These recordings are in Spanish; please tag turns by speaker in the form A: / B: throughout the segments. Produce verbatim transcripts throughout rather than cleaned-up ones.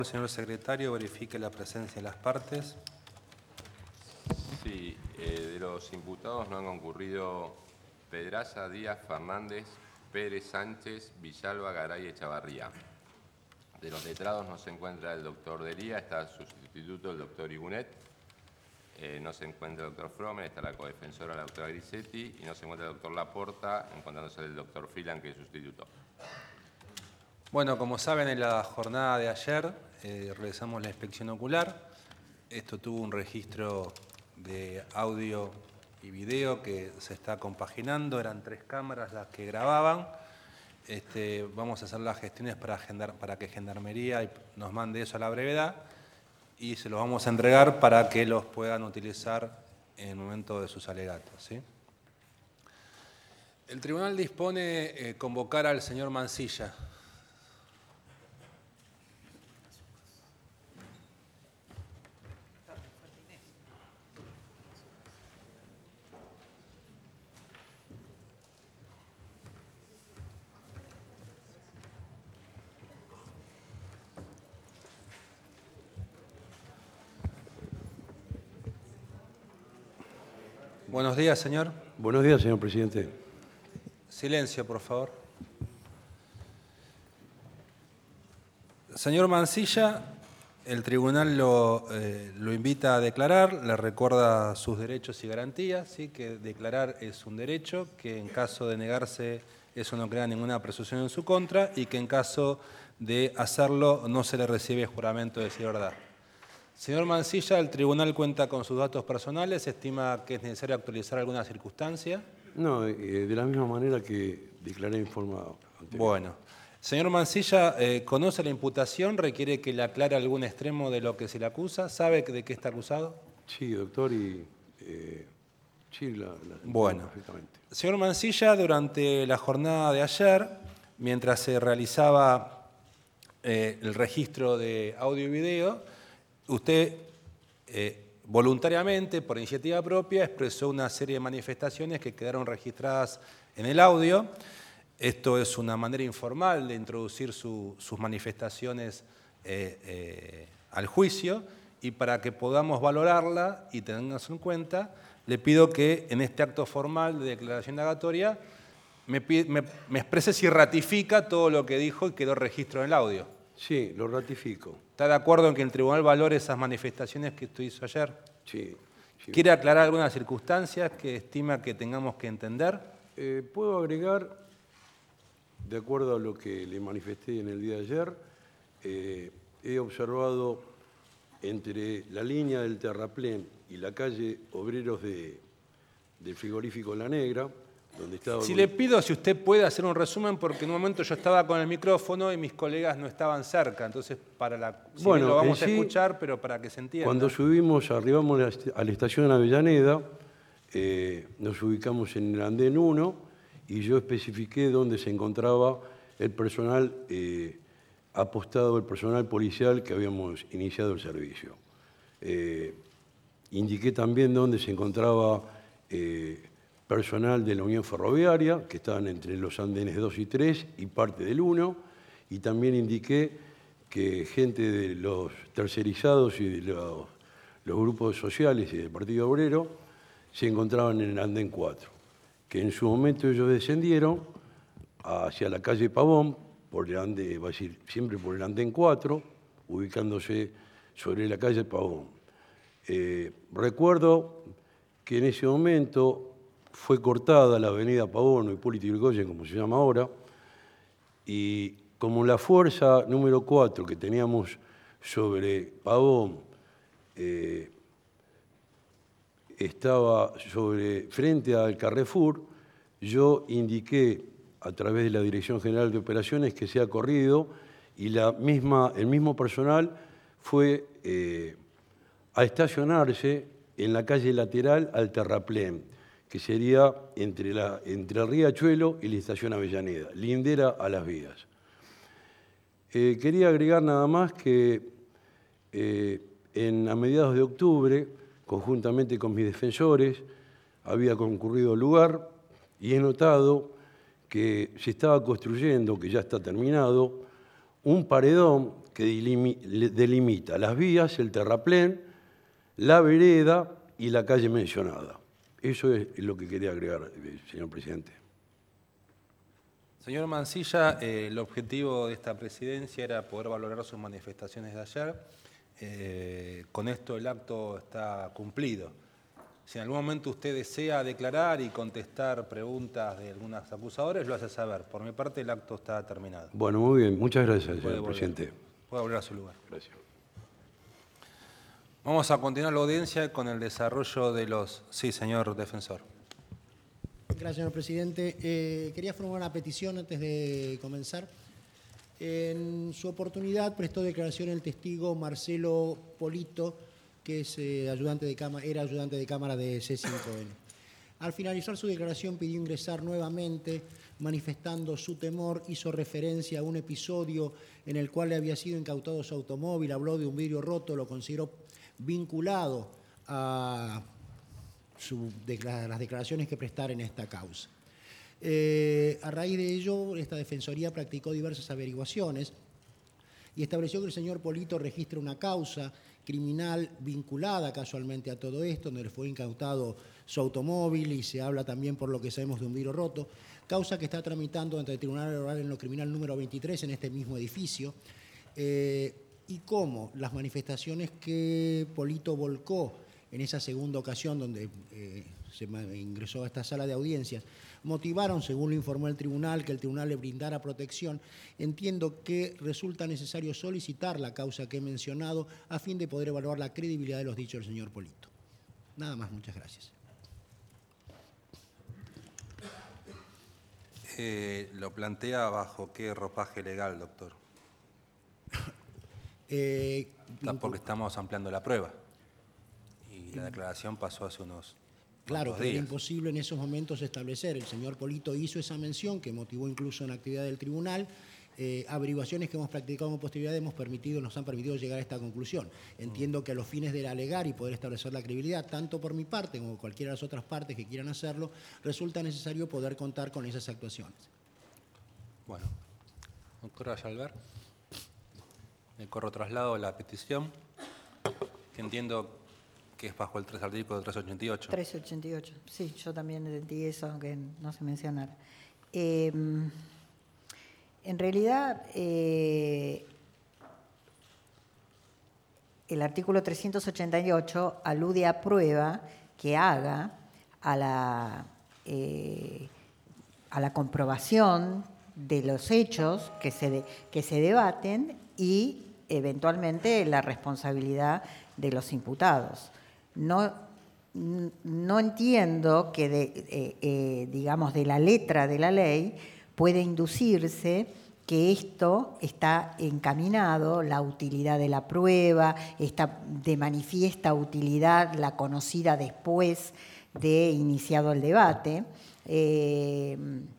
A: El señor secretario verifique la presencia de las partes.
B: Sí, eh, de los imputados no han concurrido Pedraza, Díaz, Fernández, Pérez, Sánchez, Villalba, Garay y Echavarría. De los letrados no se encuentra el doctor Dería, está su sustituto, el doctor Igunet. Eh, no se encuentra el doctor Fromen, está la codefensora, la doctora Grisetti, y no se encuentra el doctor Laporta, encontrándose el doctor Filan, que es sustituto.
A: Bueno, como saben, en la jornada de ayer eh, realizamos la inspección ocular. Esto tuvo un registro de audio y video que se está compaginando. Eran tres cámaras las que grababan. Este, vamos a hacer las gestiones para, agendar, para que Gendarmería nos mande eso a la brevedad y se los vamos a entregar para que los puedan utilizar en el momento de sus alegatos, ¿sí? El tribunal dispone eh, convocar al señor Mansilla. Buenos días, señor.
C: Buenos días, señor presidente.
A: Silencio, por favor. Señor Mansilla, el tribunal lo, eh, lo invita a declarar, le recuerda sus derechos y garantías, ¿sí? Que declarar es un derecho, que en caso de negarse eso no crea ninguna presunción en su contra y que en caso de hacerlo no se le recibe juramento de decir verdad. Señor Mansilla, el tribunal cuenta con sus datos personales, estima que es necesario actualizar alguna circunstancia.
C: No, eh, de la misma manera que declaré en forma anterior.
A: Bueno. Señor Mansilla, eh, ¿conoce la imputación? ¿Requiere que le aclare algún extremo de lo que se le acusa? ¿Sabe de qué está acusado?
C: Sí, doctor, y eh, sí, la, la
A: bueno.
C: perfectamente.
A: Señor Mansilla, durante la jornada de ayer, mientras se realizaba eh, el registro de audio y video, usted eh, voluntariamente, por iniciativa propia, expresó una serie de manifestaciones que quedaron registradas en el audio. Esto es una manera informal de introducir su, sus manifestaciones eh, eh, al juicio y para que podamos valorarla y tenernos en cuenta, le pido que en este acto formal de declaración indagatoria me, me, me exprese si ratifica todo lo que dijo y quedó registro en el audio.
C: Sí, lo ratifico.
A: ¿Está de acuerdo en que el tribunal valore esas manifestaciones que usted hizo ayer?
C: Sí. sí.
A: ¿Quiere aclarar algunas circunstancias que estima que tengamos que entender?
C: Eh, ¿Puedo agregar, de acuerdo a lo que le manifesté en el día de ayer, eh, he observado entre la línea del terraplén y la calle Obreros de, del frigorífico La Negra, donde estaba...
A: Si le pido si usted puede hacer un resumen, porque en un momento yo estaba con el micrófono y mis colegas no estaban cerca, entonces para la... Si
C: bueno,
A: lo vamos
C: sí,
A: a escuchar, pero para que se entienda.
C: Cuando subimos, arribamos a la estación Avellaneda, eh, nos ubicamos en el andén uno y yo especifiqué dónde se encontraba el personal eh, apostado, el personal policial que habíamos iniciado el servicio. Eh, indiqué también dónde se encontraba eh, personal de la Unión Ferroviaria, que estaban entre los andenes dos y tres y parte del uno, y también indiqué que gente de los tercerizados y de los, los grupos sociales y del Partido Obrero se encontraban en el andén cuatro, que en su momento ellos descendieron hacia la calle Pavón, por el andén, va a decir, siempre por el andén cuatro, ubicándose sobre la calle Pavón. Eh, recuerdo que en ese momento fue cortada la avenida Pavón o Hipólito Yrigoyen, como se llama ahora, y como la fuerza número cuatro que teníamos sobre Pavón eh, estaba sobre, frente al Carrefour, yo indiqué a través de la Dirección General de Operaciones que sea corrido y la misma, el mismo personal fue eh, a estacionarse en la calle lateral al terraplén, que sería entre, la, entre el Riachuelo y la estación Avellaneda, lindera a las vías. Eh, quería agregar nada más que eh, en, a mediados de octubre, conjuntamente con mis defensores, había concurrido al lugar y he notado que se estaba construyendo, que ya está terminado, un paredón que delimita las vías, el terraplén, la vereda y la calle mencionada. Eso es lo que quería agregar, señor presidente.
A: Señor Mansilla, eh, el objetivo de esta presidencia era poder valorar sus manifestaciones de ayer. Eh, con esto el acto está cumplido. Si en algún momento usted desea declarar y contestar preguntas de algunos acusadores, lo hace saber. Por mi parte, el acto está terminado.
C: Bueno, muy bien. Muchas gracias, señor
A: Puede volver.
C: presidente.
A: Puede volver a su lugar.
C: Gracias.
A: Vamos a continuar la audiencia con el desarrollo de los... Sí, señor defensor.
D: Gracias, señor presidente. Eh, quería formular una petición antes de comenzar. En su oportunidad prestó declaración el testigo Marcelo Polito, que es, eh, ayudante de cámara, era ayudante de cámara de C cinco N. Al finalizar su declaración pidió ingresar nuevamente, manifestando su temor, hizo referencia a un episodio en el cual le había sido incautado su automóvil, habló de un vidrio roto, lo consideró vinculado a su, de, las declaraciones que prestara en esta causa. Eh, a raíz de ello, esta Defensoría practicó diversas averiguaciones y estableció que el señor Polito registra una causa criminal vinculada casualmente a todo esto, donde le fue incautado su automóvil y se habla también, por lo que sabemos, de un vidrio roto, causa que está tramitando ante el Tribunal Oral en lo Criminal número veintitrés en este mismo edificio, eh, y cómo las manifestaciones que Polito volcó en esa segunda ocasión donde eh, se ingresó a esta sala de audiencias, motivaron, según lo informó el tribunal, que el tribunal le brindara protección. Entiendo que resulta necesario solicitar la causa que he mencionado a fin de poder evaluar la credibilidad de los dichos del señor Polito. Nada más, muchas gracias.
A: Eh, ¿Lo plantea bajo qué ropaje legal, doctor?
D: Eh,
A: Porque estamos ampliando la prueba y la declaración pasó hace unos
D: Claro, que
A: días.
D: era imposible en esos momentos establecer. El señor Polito hizo esa mención que motivó incluso una actividad del tribunal. Eh, averiguaciones que hemos practicado con posterioridad hemos permitido, nos han permitido llegar a esta conclusión. Entiendo que a los fines de alegar y poder establecer la credibilidad, tanto por mi parte como cualquiera de las otras partes que quieran hacerlo, resulta necesario poder contar con esas actuaciones.
A: Bueno, doctora Ayalver, me corro traslado la petición, que entiendo que es bajo el tres artículo trescientos ochenta y ocho.
E: trescientos ochenta y ocho, sí, yo también entendí eso, aunque no se mencionara. Eh, en realidad, eh, el artículo trescientos ochenta y ocho alude a prueba que haga a la, eh, a la comprobación de los hechos que se, de, que se debaten y eventualmente la responsabilidad de los imputados. No, no entiendo que, de, eh, eh, digamos, de la letra de la ley puede inducirse que esto está encaminado, la utilidad de la prueba, está de manifiesta utilidad, la conocida después de iniciado el debate, eh,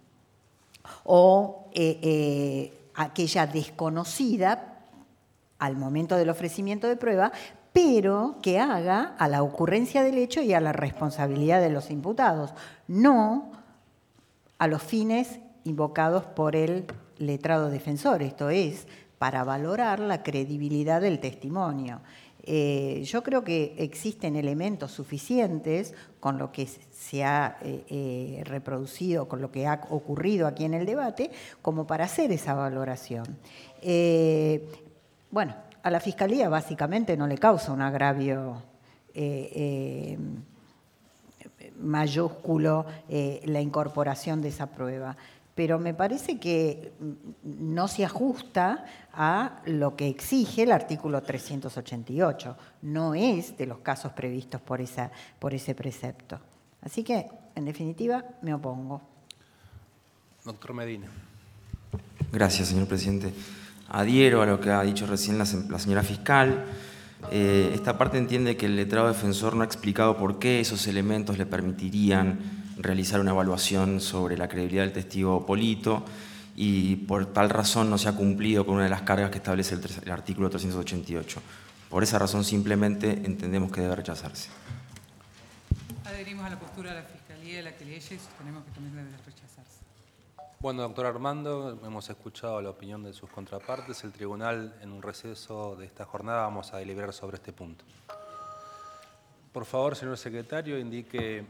E: o eh, eh, aquella desconocida al momento del ofrecimiento de prueba, pero que haga a la ocurrencia del hecho y a la responsabilidad de los imputados, no a los fines invocados por el letrado defensor, esto es, para valorar la credibilidad del testimonio. Eh, yo creo que existen elementos suficientes con lo que se ha eh, eh, reproducido, con lo que ha ocurrido aquí en el debate, como para hacer esa valoración. Eh, bueno, a la Fiscalía básicamente no le causa un agravio eh, eh, mayúsculo eh, la incorporación de esa prueba, pero me parece que no se ajusta a lo que exige el artículo trescientos ochenta y ocho. No es de los casos previstos por, esa, por ese precepto. Así que, en definitiva, me opongo.
A: Doctor Medina.
F: Gracias, señor presidente. Adhiero a lo que ha dicho recién la, la señora fiscal. Eh, esta parte entiende que el letrado defensor no ha explicado por qué esos elementos le permitirían realizar una evaluación sobre la credibilidad del testigo Polito y por tal razón no se ha cumplido con una de las cargas que establece el, el artículo trescientos ochenta y ocho. Por esa razón simplemente entendemos que debe rechazarse.
G: Adherimos a la postura de la Fiscalía y la que leyes y sostenemos que también debe rechazarse.
A: Bueno, doctor Armando, hemos escuchado la opinión de sus contrapartes. El tribunal, en un receso de esta jornada, vamos a deliberar sobre este punto. Por favor, señor secretario, indique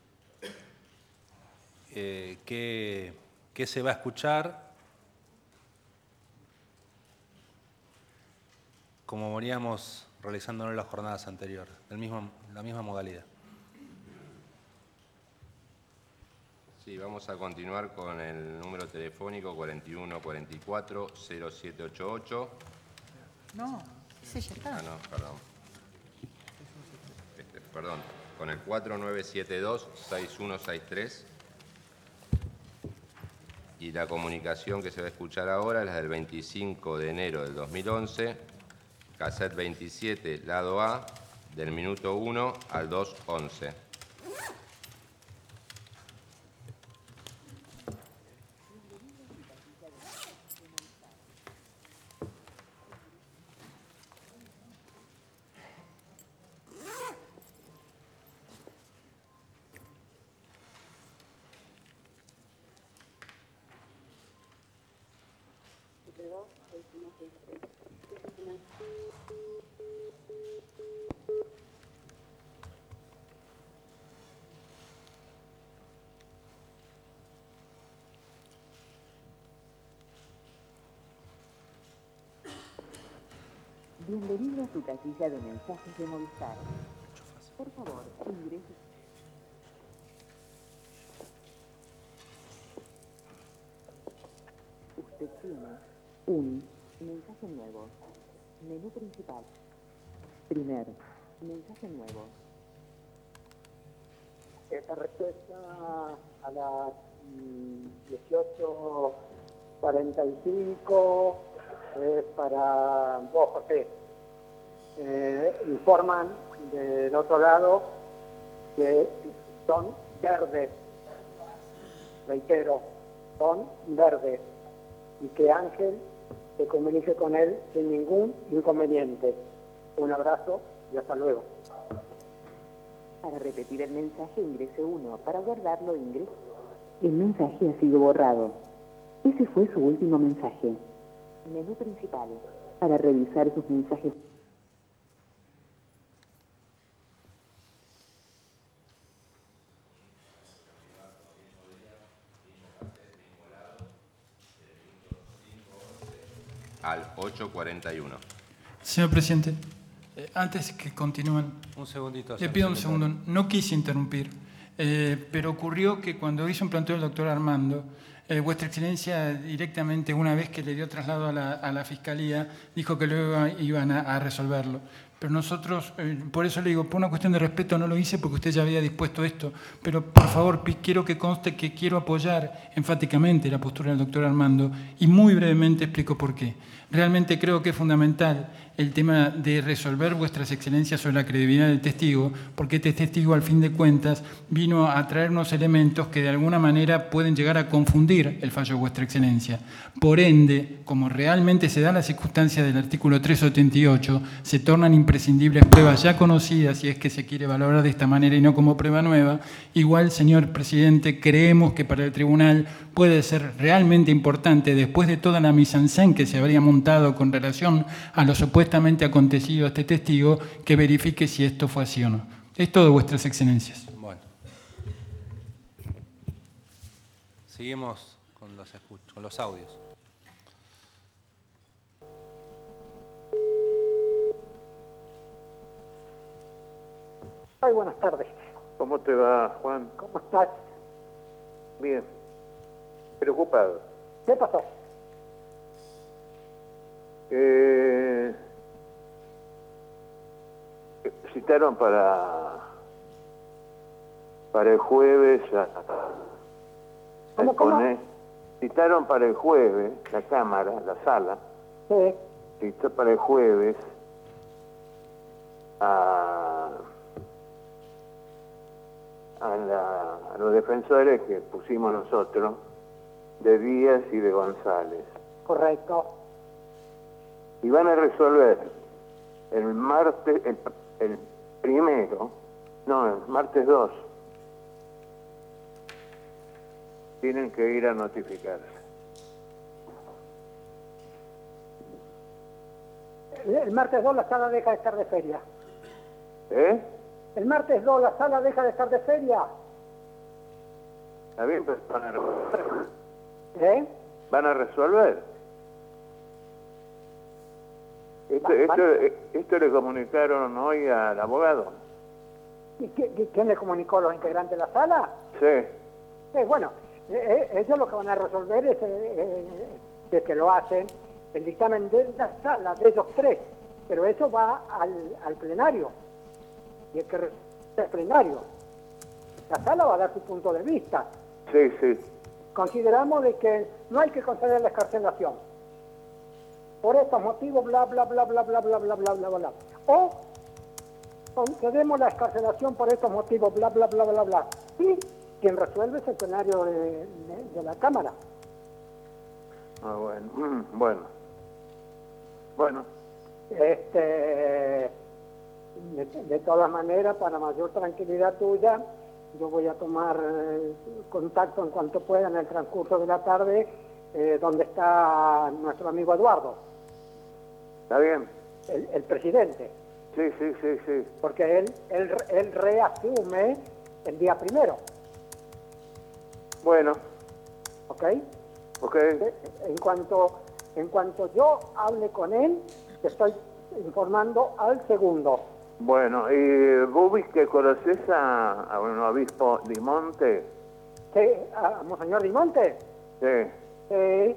A: eh, qué, qué se va a escuchar, como veníamos realizándolo en las jornadas anteriores, del mismo, la misma modalidad.
B: Sí, vamos a continuar con el número telefónico cuarenta y uno cuarenta y cuatro cero siete ochenta y ocho.
E: No, ese ya está.
B: Ah, no, perdón. Este, perdón, con el cuatro nueve siete dos seis uno seis tres. Y la comunicación que se va a escuchar ahora es la del veinticinco de enero del dos mil once, cassette veintisiete, lado A, del minuto uno al dos once.
G: Bienvenido a su casilla de mensajes de Movistar. Por favor, ingrese. Usted tiene un mensaje nuevo. Menú principal. Primer mensaje nuevo.
H: Esta respuesta a las dieciocho cuarenta y cinco es para vos, José. Eh, informan del otro lado que son verdes, reitero, son verdes, y que Ángel se comunique con él sin ningún inconveniente. Un abrazo y hasta luego.
G: Para repetir el mensaje, ingrese uno. Para guardarlo, ingrese. El mensaje ha sido borrado. Ese fue su último mensaje. Menú principal. Para revisar sus mensajes.
B: Al ocho cuarenta y uno.
I: Señor presidente, eh, antes que continúen,
A: Un segundito.
I: le pido un segundo. No quise interrumpir, eh, pero ocurrió que cuando hizo un planteo el doctor Armando, eh, Vuestra Excelencia directamente, una vez que le dio traslado a la, a la Fiscalía, dijo que luego iban a, a resolverlo. Pero nosotros, eh, por eso le digo, por una cuestión de respeto no lo hice porque usted ya había dispuesto esto, pero por favor quiero que conste que quiero apoyar enfáticamente la postura del doctor Armando y muy brevemente explico por qué. Realmente creo que es fundamental el tema de resolver Vuestras Excelencias sobre la credibilidad del testigo, porque este testigo, al fin de cuentas, vino a traer unos elementos que de alguna manera pueden llegar a confundir el fallo de Vuestra Excelencia. Por ende, como realmente se da la circunstancia del artículo trescientos setenta y ocho, se tornan imprescindibles pruebas ya conocidas, si es que se quiere valorar de esta manera y no como prueba nueva. Igual, señor presidente, creemos que para el tribunal puede ser realmente importante, después de toda la mise-en-scène que se habría montado con relación a lo supuestamente acontecido a este testigo, que verifique si esto fue así o no. Es todo, Vuestras Excelencias.
A: Bueno. Seguimos con los, con los audios.
H: Ay, buenas tardes.
J: ¿Cómo te va, Juan?
H: ¿Cómo estás?
J: Bien. Preocupado.
H: ¿Qué pasó?
J: Eh, citaron para para el jueves a, a
H: ¿Cómo, cómo?
J: poner- citaron para el jueves la cámara, la sala,
H: Sí.
J: citó para el jueves a a, la- a los defensores que pusimos nosotros, de Díaz y de González.
H: Correcto.
J: Y van a resolver el martes, el, el primero, no, el martes dos, tienen que ir a notificarse.
H: El, el martes dos la sala deja de estar de feria.
J: ¿Eh?
H: El martes dos la sala deja de estar de feria.
J: Está bien, pero van a resolver.
H: ¿Eh?
J: ¿Van a resolver? Esto,
H: Va-
J: esto,
H: va-
J: esto le comunicaron hoy al abogado.
H: ¿Y qué- qué- quién le comunicó a los integrantes de la sala?
J: Sí.
H: Eh, bueno, eh, eh, ellos lo que van a resolver es, eh, eh, de que lo hacen, el dictamen de la sala, de ellos tres, pero eso va al, al plenario, y el que resuelve es el plenario. La sala va a dar su punto de vista.
J: Sí, sí.
H: Consideramos de que no hay que conceder la excarcelación. Por estos motivos, bla, bla, bla, bla, bla, bla, bla, bla, bla, bla. O concedemos la excarcelación por estos motivos, bla, bla, bla, bla, bla. Y quien resuelve es el plenario de, de, de la Cámara.
J: Ah, bueno. Mm, bueno. Bueno.
H: Este, de, de todas maneras, para mayor tranquilidad tuya, yo voy a tomar eh, contacto en cuanto pueda en el transcurso de la tarde, eh, donde está nuestro amigo Eduardo,
J: ¿Está bien?
H: el, el presidente,
J: Sí, sí, sí, sí.
H: porque él, él, él reasume el día primero,
J: Bueno,
H: ¿ok?
J: ok.
H: Eh, En cuanto, en cuanto yo hable con él, te estoy informando al segundo.
J: Bueno, y vos vis que conoces a, a un obispo Dimonte.
H: ¿Sí? ¿A Monseñor Dimonte?
J: Sí.
H: Sí.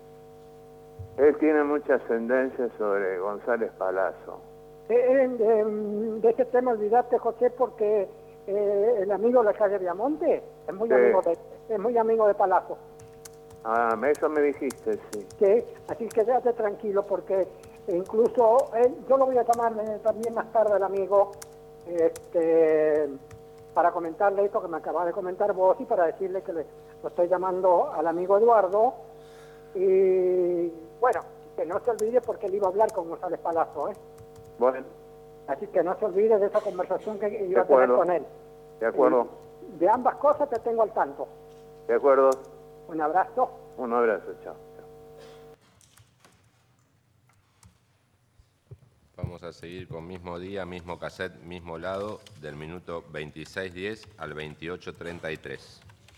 J: Él tiene mucha ascendencia sobre González Palazzo.
H: Eh, eh, de, de este tema olvidaste, José, porque eh, el amigo de la calle Viamonte es muy
J: Sí.
H: amigo de es muy amigo de Palazzo.
J: Ah, eso me dijiste, sí.
H: Sí, así que quédate tranquilo porque incluso él, yo lo voy a llamar eh, también más tarde al amigo este, para comentarle esto que me acabas de comentar vos y para decirle que le, lo estoy llamando al amigo Eduardo y bueno, que no se olvide porque él iba a hablar con González Palazzo, ¿eh?
J: Bueno,
H: Así que no se olvide de esa conversación que iba a
J: De
H: tener
J: acuerdo.
H: con él.
J: de acuerdo,
H: Y de ambas cosas te tengo al tanto.
J: de acuerdo.
H: Un abrazo.
J: Un abrazo, chao.
B: Vamos a seguir con mismo día, mismo cassette, mismo lado, del minuto veintiséis diez al veintiocho treinta y tres.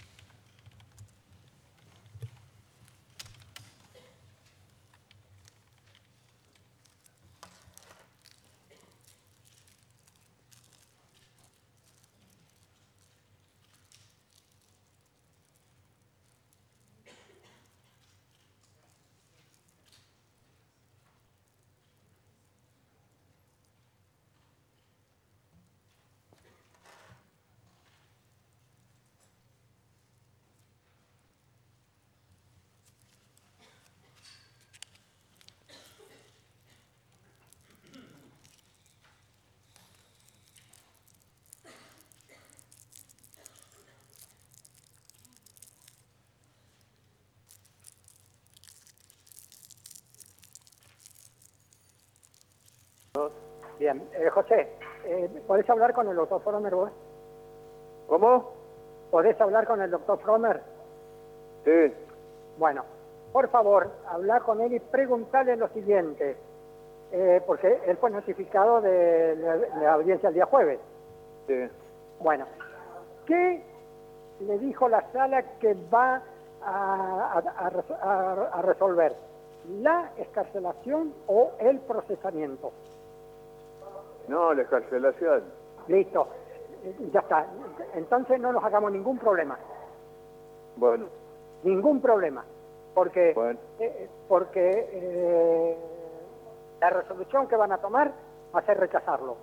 H: Bien, eh, José, eh, ¿podés hablar con el doctor Fromer vos?
J: ¿Cómo?
H: ¿Podés hablar con el doctor Fromer?
J: Sí.
H: Bueno, por favor, habla con él y preguntarle lo siguiente, eh, porque él fue notificado de la, de la audiencia el día jueves.
J: Sí.
H: Bueno, ¿qué le dijo la sala que va a, a- a res- a- a resolver? ¿La excarcelación o el procesamiento?
J: No, la excarcelación.
H: Listo, eh, ya está. Entonces no nos hagamos ningún problema,
J: Bueno,
H: ningún problema, porque,
J: Bueno.
H: eh, porque eh, la resolución que van a tomar va a ser rechazarlo.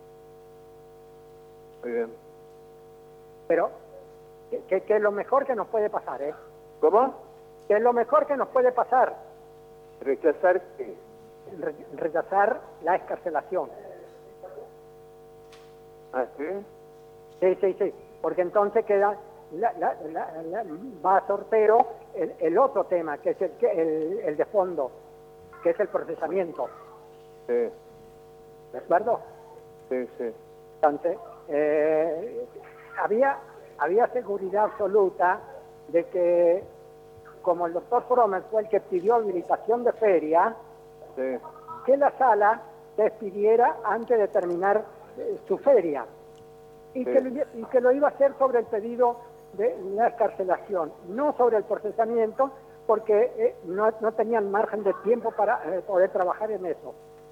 J: muy bien.
H: Pero, que, que- que es lo mejor que nos puede pasar, ¿eh?
J: ¿Cómo?
H: Que es lo mejor que nos puede pasar,
J: ¿Rechazar qué?
H: re- rechazar la excarcelación.
J: ¿Ah, sí?
H: Sí, sí, sí, porque entonces queda, la- la- la- la- va a sortero el, el otro tema, que es el, que- el, el de fondo, que es el procesamiento,
J: Sí,
H: ¿de acuerdo?
J: sí, sí.
H: Entonces, eh, había, había seguridad absoluta de que, como el doctor Frommel fue el que pidió habilitación de feria,
J: Sí.
H: que la sala despidiera antes de terminar eh, su feria. Y,
J: Sí.
H: que lo, y que lo iba a hacer sobre el pedido de la escarcelación, no sobre el procesamiento, porque eh, no, no tenían margen de tiempo para eh, poder trabajar en eso.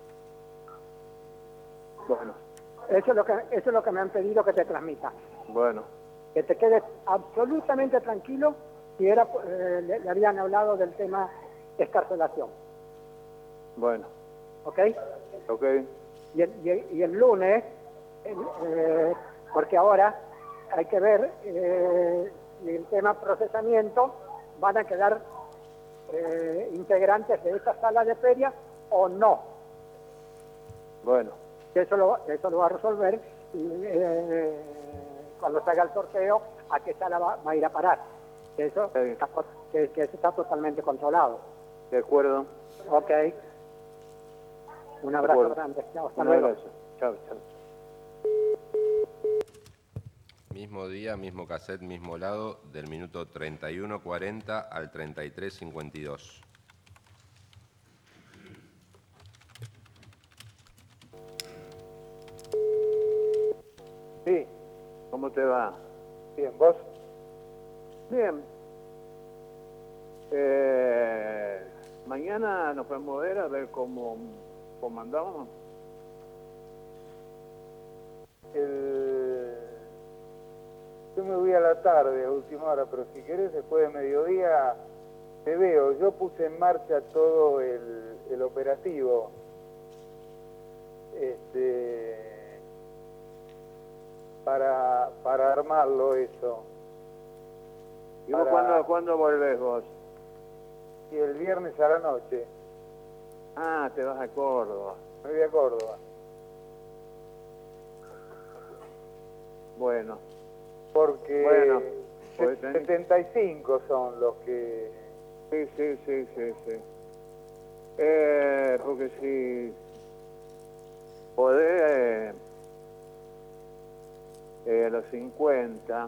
J: Bueno,
H: Eso es, lo que, eso es lo que me han pedido que te transmita.
J: bueno,
H: Que te quedes absolutamente tranquilo si era, eh, le, le habían hablado del tema escarcelación.
J: bueno,
H: ¿Ok?
J: ok.
H: Y el, y el, y el lunes, el, eh, porque ahora hay que ver eh, si el tema procesamiento van a quedar eh, integrantes de esta sala de feria o no.
J: Bueno,
H: Eso lo, eso lo va a resolver eh, cuando se haga el sorteo a qué sala va, va a ir a parar. Eso
J: Sí.
H: está, que, que eso está totalmente controlado.
J: de acuerdo.
H: Ok. Un abrazo
J: acuerdo.
H: grande. Chao, hasta
J: Un
H: luego.
J: abrazo. Chao, chao.
B: Mismo día, mismo cassette, mismo lado, del minuto treinta y uno cuarenta al treinta y tres cincuenta y dos.
J: Sí, ¿cómo te va?
K: Bien, ¿vos?
J: Bien. Eh, mañana nos podemos ver a ver cómo, cómo andamos.
K: El... Yo me voy a la tarde, a última hora, pero si querés, después de mediodía, te veo. Yo puse en marcha todo el, el operativo. Este... Para, para armarlo eso.
J: ¿Y vos
K: Para-
J: cuándo, cuándo volvés vos?
K: Y el viernes a la noche,
J: Ah, te vas a Córdoba.
K: me voy a Córdoba.
J: Bueno,
K: Porque
J: Bueno,
K: se-
J: pues tenés-
K: setenta y cinco son los que...
J: sí, sí, sí, sí, sí. Eh, porque si podés, eh, eh, a los cincuenta.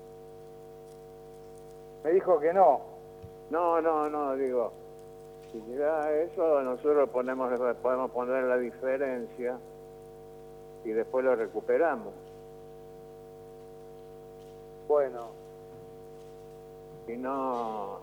K: Me dijo que no.
J: No, no, no, digo, si llega a eso, nosotros ponemos, podemos poner la diferencia y después lo recuperamos.
K: Bueno,
J: Si no,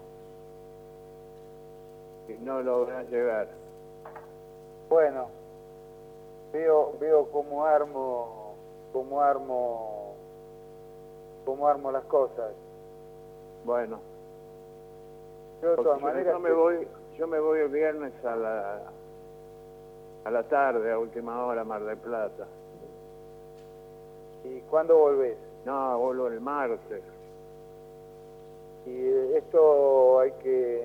J: si no logras llegar.
K: bueno. Veo, veo cómo armo, cómo armo, cómo armo las cosas.
J: Bueno,
K: Yo de
J: porque
K: todas
J: yo,
K: maneras...
J: yo me
K: te-
J: voy, yo me voy el viernes a la, a la tarde, a última hora, a Mar del Plata.
K: ¿Y cuándo volvés?
J: No, vuelvo el martes.
K: Y eh, esto hay que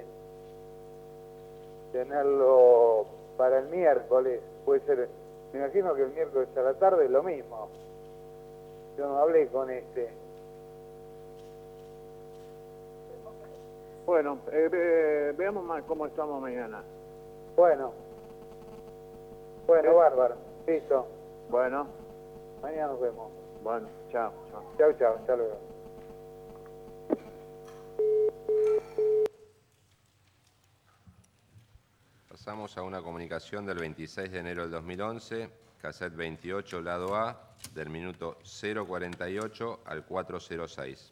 K: tenerlo para el miércoles. Puede ser, me imagino que el miércoles a la tarde es lo mismo. Yo no hablé con este.
J: Bueno, eh, ve- veamos más cómo estamos mañana.
K: Bueno. Bueno, bárbaro. Listo.
J: Bueno,
K: Mañana nos vemos.
J: bueno, chao, chao.
K: Chau, chau. Hasta luego.
B: Pasamos a una comunicación del veintiséis de enero del dos mil once, cassette veintiocho, lado A, del minuto cero cuarenta y ocho al cuatro cero seis.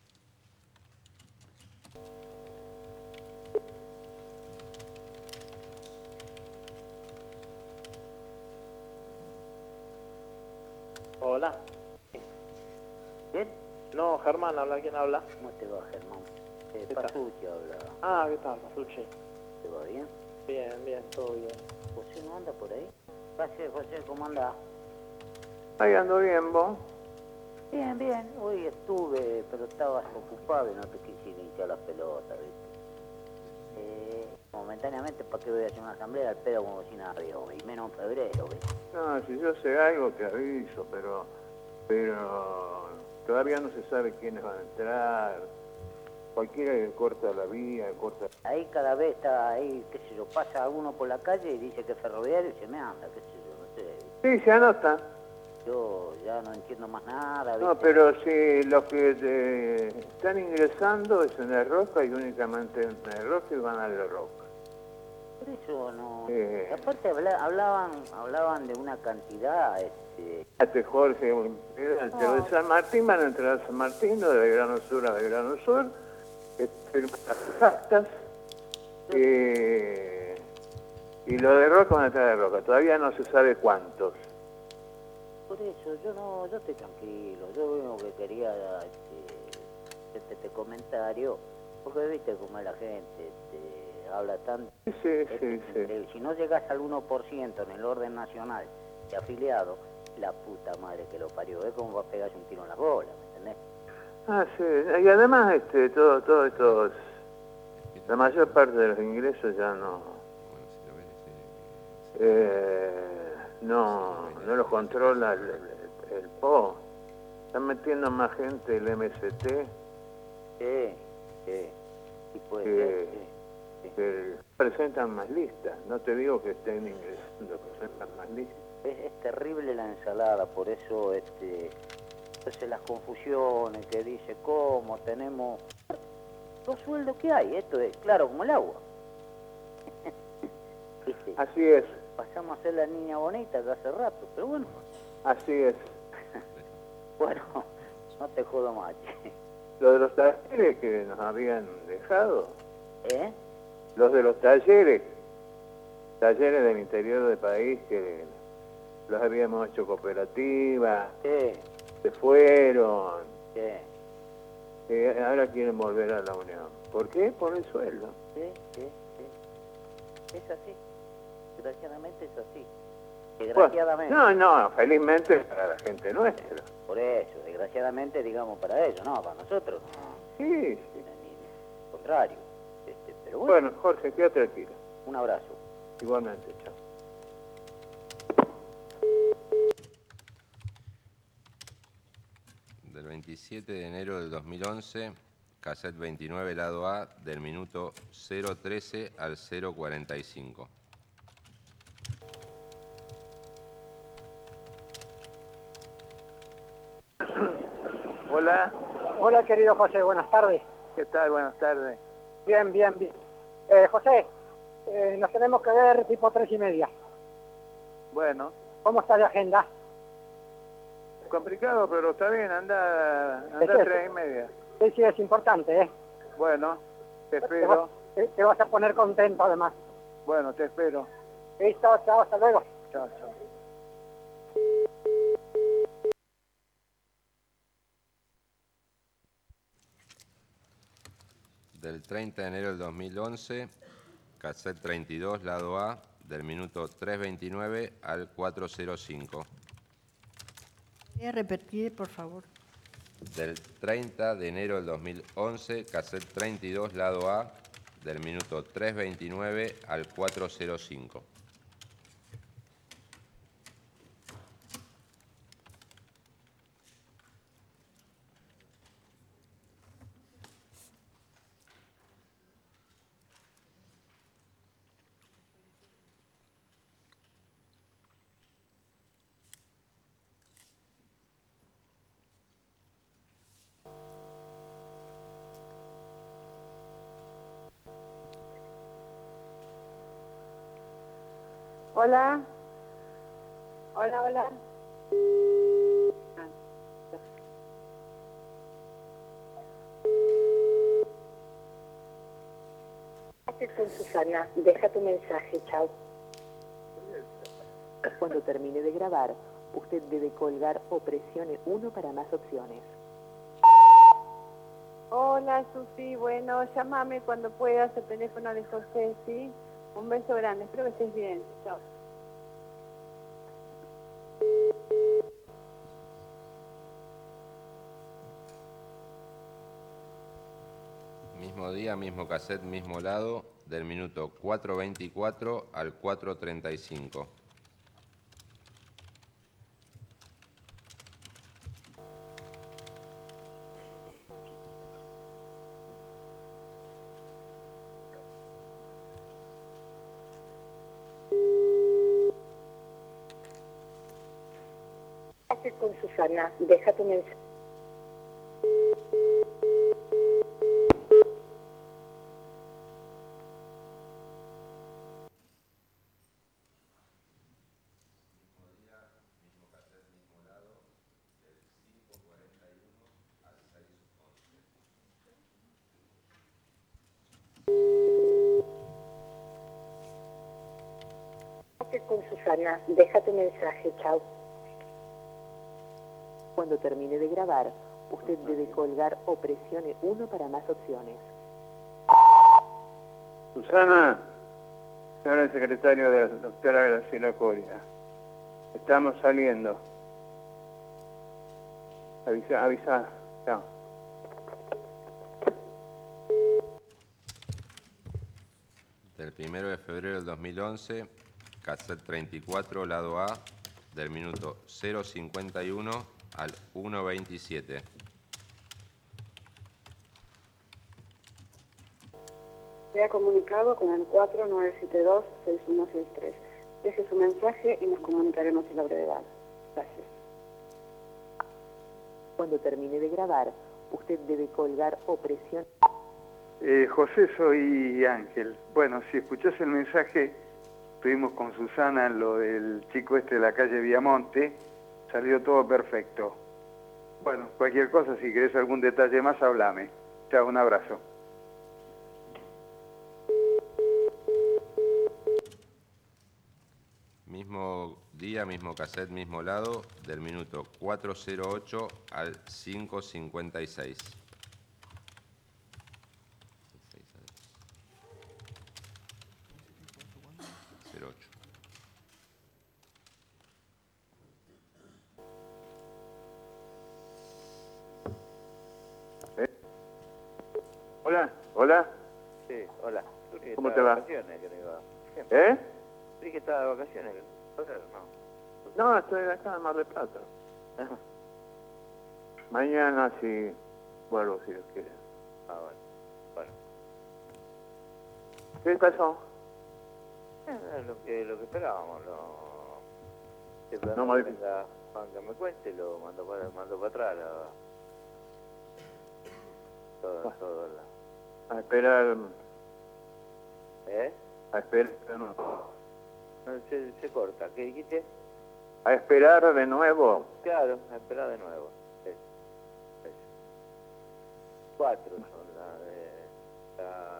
L: Hola.
M: ¿Quién?
L: No, Germán, habla. ¿Quién habla?
M: ¿Cómo te va, Germán? Eh,
L: ¿Qué tal?
M: Pasucci habla.
L: Ah, ¿qué tal, Pasucci?
M: ¿Te va bien?
L: Bien, bien, todo bien.
M: ¿José no anda por ahí? Gracias, José, ¿cómo anda?
J: Ahí ando bien, vos.
M: Bien, bien. Hoy estuve, pero estabas ocupado y no te quise hinchar las pelotas, ¿viste? Eh, momentáneamente, ¿para qué voy a hacer una asamblea al pedo como si nada, digo? Y menos en febrero, ¿viste?
J: No, si yo sé algo te aviso, pero, pero todavía no se sabe quiénes van a entrar. Cualquiera que corta la vía, corta...
M: Ahí cada vez está, ahí, qué sé yo, pasa alguno por la calle y dice que es ferroviario y se me anda, qué sé yo, no sé.
J: Sí, se anota.
M: yo ya no entiendo más nada. ¿viste?
J: No, pero si los que eh, están ingresando es en la Roca y únicamente en la Roca y van a la Roca.
M: Por eso no...
J: Eh.
M: Aparte habla- hablaban hablaban de una cantidad... Este...
J: Fíjate, Jorge, entre los de San Martín van a entrar a San Martín, los de Belgrano Sur a Belgrano Sur, que firman las actas, eh, y los de Roca van a entrar de Roca. Todavía no se sabe cuántos.
M: Por eso, yo no, yo estoy tranquilo. Yo lo único que quería este, hacerte este comentario, porque viste cómo es la gente, este, habla tanto.
J: Sí, sí,
M: este,
J: sí, sí.
M: eh, si no llegas al uno por ciento en el orden nacional de afiliados, la puta madre que lo parió, es como va a pegarse un tiro en la bola, ¿me entendés?
J: Ah, sí. Y además, este, todo, todo esto, la mayor parte de los ingresos ya no, eh, no, no los controla el, el, el P O. Están metiendo más gente el M S T.
M: Sí, sí, sí puede
J: que,
M: ser, sí, sí.
J: que presentan más listas. No te digo que estén ingresando, presentan más listas.
M: Es, es terrible la ensalada, por eso este, entonces las confusiones que dice cómo tenemos los sueldos que hay, esto es claro como el agua. ¿Viste?
J: Así es,
M: Pasamos a ser la niña bonita de hace rato, pero bueno,
J: así es.
M: bueno, no te jodo más. che.
J: Lo de los talleres que nos habían dejado,
M: ¿Eh?
J: los de los talleres, talleres del interior del país que los habíamos hecho cooperativa,
M: Sí,
J: se fueron,
M: sí,
J: eh, ahora quieren volver a la Unión. ¿Por qué? Por el sueldo.
M: sí, sí, sí. Es así, desgraciadamente es así.
J: Bueno,
M: Desgraciadamente.
J: no, no, felizmente para la gente nuestra.
M: Por eso, desgraciadamente, digamos, para ellos, no, para nosotros, no,
J: Sí,
M: ni,
J: sí.
M: ni- al contrario. Este, pero bueno,
J: Bueno, Jorge, quédate tranquilo.
M: un abrazo.
J: Igualmente, chao.
B: Del veintisiete de enero del dos mil once, cassette veintinueve, lado A, del minuto cero trece al cero cuarenta y cinco.
J: Hola,
H: Hola, querido José, buenas tardes.
J: ¿qué tal? Buenas tardes.
H: Bien, bien, bien. Eh, José, eh, nos tenemos que ver tipo tres y media.
J: Bueno,
H: ¿Cómo está de agenda?
J: complicado, pero está bien, anda, anda
H: Es eso.
J: tres y media.
H: Sí, sí, es importante, ¿eh?
J: Bueno, te
H: Te vas,
J: espero.
H: te- te vas a poner contento, además.
J: Bueno, te espero.
H: Listo, chao, hasta luego.
J: Chao, chao.
B: Del treinta de enero del dos mil once, cassette treinta y dos, lado A, del minuto tres veintinueve al cuatro cero cinco.
E: ¿Puede repetir, por favor?
B: Del treinta de enero del dos mil once, cassette treinta y dos, lado A, del minuto tres veintinueve al cuatro cero cinco.
N: Hola. Hola, hola.
G: Con Susana, deja tu mensaje, chao. Cuando termine de grabar, usted debe colgar o presione uno para más opciones.
N: Hola, Susi. Bueno, llámame cuando puedas el teléfono de José, ¿sí? Un beso grande. Espero que estés bien. Chao.
B: Mismo día, mismo cassette, mismo lado, del minuto cuatro veinticuatro al cuatro treinta y cinco.
G: Haces con Susana, deja tu mensaje. Haces con Susana, deja tu mensaje, chao. Cuando termine de grabar, usted debe colgar o presione uno para más opciones.
J: Susana, soy el secretario de la doctora Graciela Coria. Estamos saliendo. Avisa, avisa. Chao.
B: Del primero de febrero del dos mil once, cassette treinta y cuatro, lado A, del minuto cero cincuenta y uno al uno veintisiete.
O: Se ha comunicado con el cuatro nueve siete dos seis uno seis tres. Deje su mensaje y nos comunicaremos en la brevedad. Gracias.
G: Cuando termine de grabar, usted debe colgar o presionar.
K: Eh, José, soy Ángel. Bueno, si escuchás el mensaje, estuvimos con Susana en lo del chico este de la calle Viamonte, salió todo perfecto. Bueno, cualquier cosa, si querés algún detalle más, hablame. Chao, un abrazo.
B: Mismo día, mismo cassette, mismo lado, del minuto cuatro cero ocho al cinco cincuenta y seis. cero ocho.
J: ¿Eh? Hola, hola.
L: Sí, hola.
J: ¿Cómo te va?
L: De vacaciones, que no iba.
J: ¿Eh?
L: Dije que estaba de vacaciones. No.
J: No, estoy acá en Mar del Plata. Mañana sí vuelvo, si Dios quiere.
L: Ah, bueno. Bueno.
J: ¿Qué pasó?
L: Eh, lo que lo que esperábamos, lo que
J: No,
L: no
J: madre.
L: venga, cuando me cuente, lo mando para mando para atrás la, todo, todo la,
J: A esperar.
L: ¿eh?
J: A esperar de nuevo.
L: No, se, se corta, ¿qué dijiste?
J: A esperar de nuevo.
L: Claro, a esperar de nuevo. Sí. Sí. Cuatro son las de la,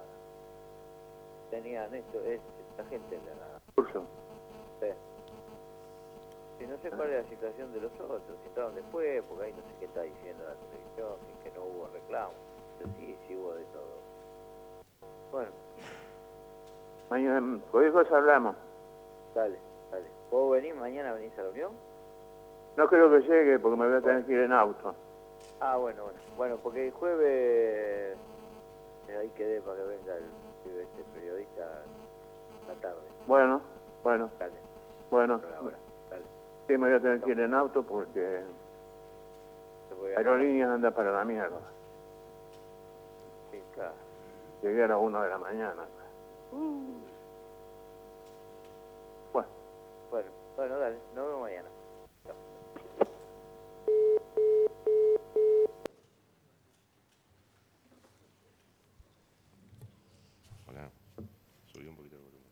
L: tenían esto, es, esta gente la
J: Curso.
L: sí. Y no sé cuál es la situación de los otros, si estaban después, porque ahí no sé qué está diciendo la televisión, que no hubo reclamo. Pero sí, sí hubo de todo. Bueno,
J: Mañana, cualquier cosa hablamos.
L: dale, dale. ¿Vos venís mañana, venís a la reunión?
J: No creo que llegue porque me voy a tener que ir en auto.
L: Ah, bueno, bueno. Bueno, porque el jueves eh, ahí quedé para que venga el pibe este periodista la tarde.
J: Bueno, bueno.
L: Dale.
J: Bueno.
L: Por ahora, dale.
J: Sí, me voy a tener que ir en auto porque
L: Te voy a-
J: Aerolíneas anda para la mierda.
L: Sí, claro.
J: Llegué a las una de la mañana. Bueno.
L: Bueno, bueno, dale. Nos vemos mañana.
B: Hola. Subí un poquito el volumen.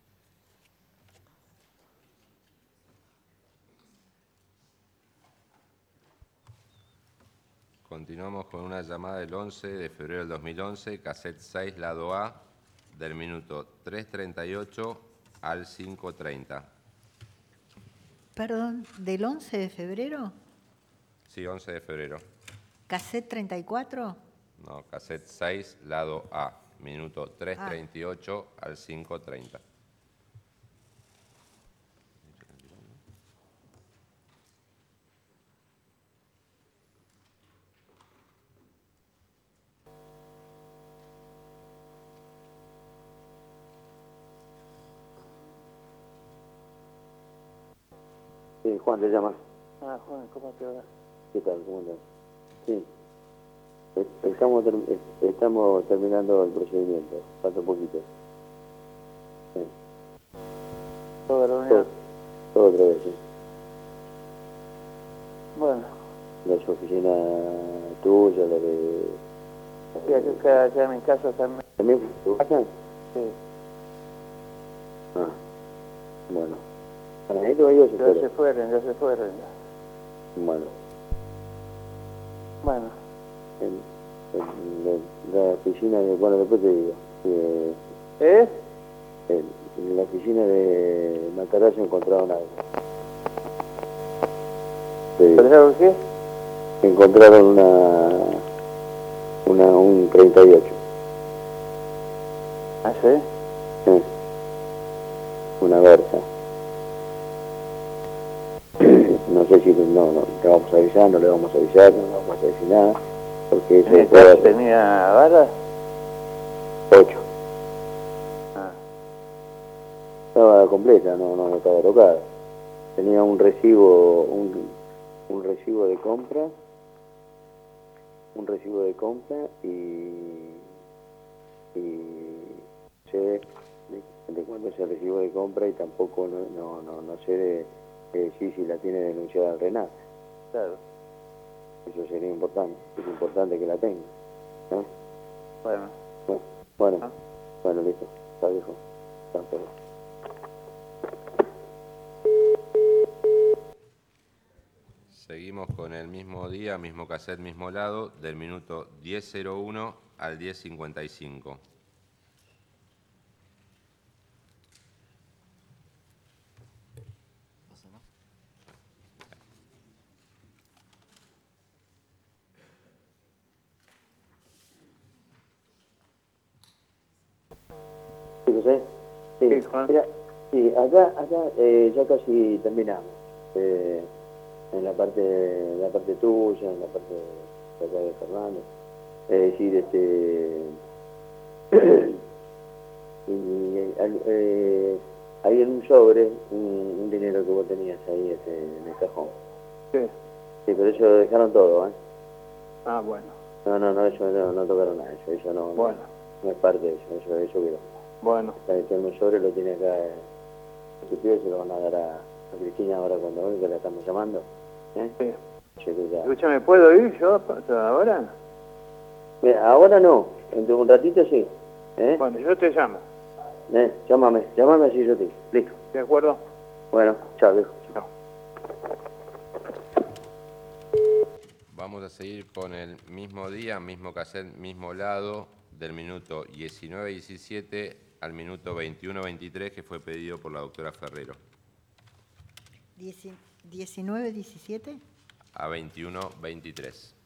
B: Continuamos con una llamada del once de febrero del dos mil once, cassette seis, lado A, del minuto tres treinta y ocho al cinco treinta.
E: Perdón, ¿del once de febrero?
B: Sí, once de febrero.
E: ¿Cassette treinta y cuatro?
B: No, cassette seis, lado A, minuto tres treinta y ocho al cinco treinta.
P: Sí, Juan, ¿te llamas?
L: Ah, Juan, ¿cómo te va?
P: ¿Qué tal? ¿Cómo estás? Sí. Es- Estamos, ter- es- estamos terminando el procedimiento. Falta un poquito. Sí.
L: Todo la
P: Todo,
L: reunión.
P: todo otra vez, sí.
J: Bueno.
P: Las oficinas tuyas, la de...
J: Sí, acá, acá en mi casa también.
P: ¿También tu casa?
J: Sí.
P: Ah, bueno. ¿Panadito ellos se
J: Ya
P: fueron?
J: se fueron, ya se fueron. Ya.
P: Bueno.
J: Bueno.
P: En, en la, la oficina de... Bueno, después te digo. Eh,
J: ¿Eh?
P: En, en la oficina de Matarazzo encontraron algo.
J: ¿Encontraron qué?
P: Encontraron una, una un treinta y ocho.
J: ¿Ah, sí?
P: Sí. Una Versa. No sé si no, no, le vamos a avisar, no le vamos a avisar, no le vamos a decir nada, porque eso
J: ¿El
P: puede
J: carro
P: hacer.
J: tenía balas?
P: Ocho.
J: Ah.
P: Estaba completa, no, no, no estaba tocada. Tenía un recibo, un, un recibo de compra, un recibo de compra y, y sé de, de cuánto es el recibo de compra y tampoco no, no, no, no sé de, de si, si la tiene denunciada el RENAC.
J: Claro.
P: Eso sería importante, es importante que la tenga. ¿No?
J: Bueno.
P: Bueno, bueno,
J: Ah.
P: bueno, listo, está viejo. Está todo.
B: Seguimos con el mismo día, mismo cassette, mismo lado, del minuto diez cero uno al diez cincuenta y cinco.
P: ¿Sí, José? Sí,
J: Sí, Juan.
P: mira, sí, acá, acá eh, ya casi terminamos. Eh, en la parte, en la parte tuya, en la parte de acá de Fernando. Es decir, este... y, eh, eh, hay en un sobre un, un dinero que vos tenías ahí este, en el cajón.
J: Sí.
P: Sí, pero eso dejaron todo, ¿eh?
J: Ah, bueno.
P: No, no, no, eso no, no tocaron nada, eso, eso no,
J: Bueno.
P: no, no es parte de eso, eso, eso quedó.
J: Bueno.
P: Está echando un sobre, lo tiene acá, eh, su tío, se lo van a dar a, a Cristina ahora cuando venga, que la estamos llamando. ¿Eh?
J: Sí.
P: Che, que ya-
J: Escúchame, ¿puedo ir yo hasta ahora?
P: Mira, ahora no, entre un ratito sí. ¿Eh?
J: Bueno, yo te llamo.
P: ¿Eh? Llámame, llámame así yo te digo. Listo.
J: ¿De acuerdo?
P: Bueno, chao, viejo.
J: Chao.
B: Vamos a seguir con el mismo día, mismo cassette, mismo lado, del minuto diecinueve diecisiete al minuto veintiuno veintitrés, que fue pedido por la doctora Ferrero.
E: diecinueve diecisiete.
B: A veintiuno veintitrés.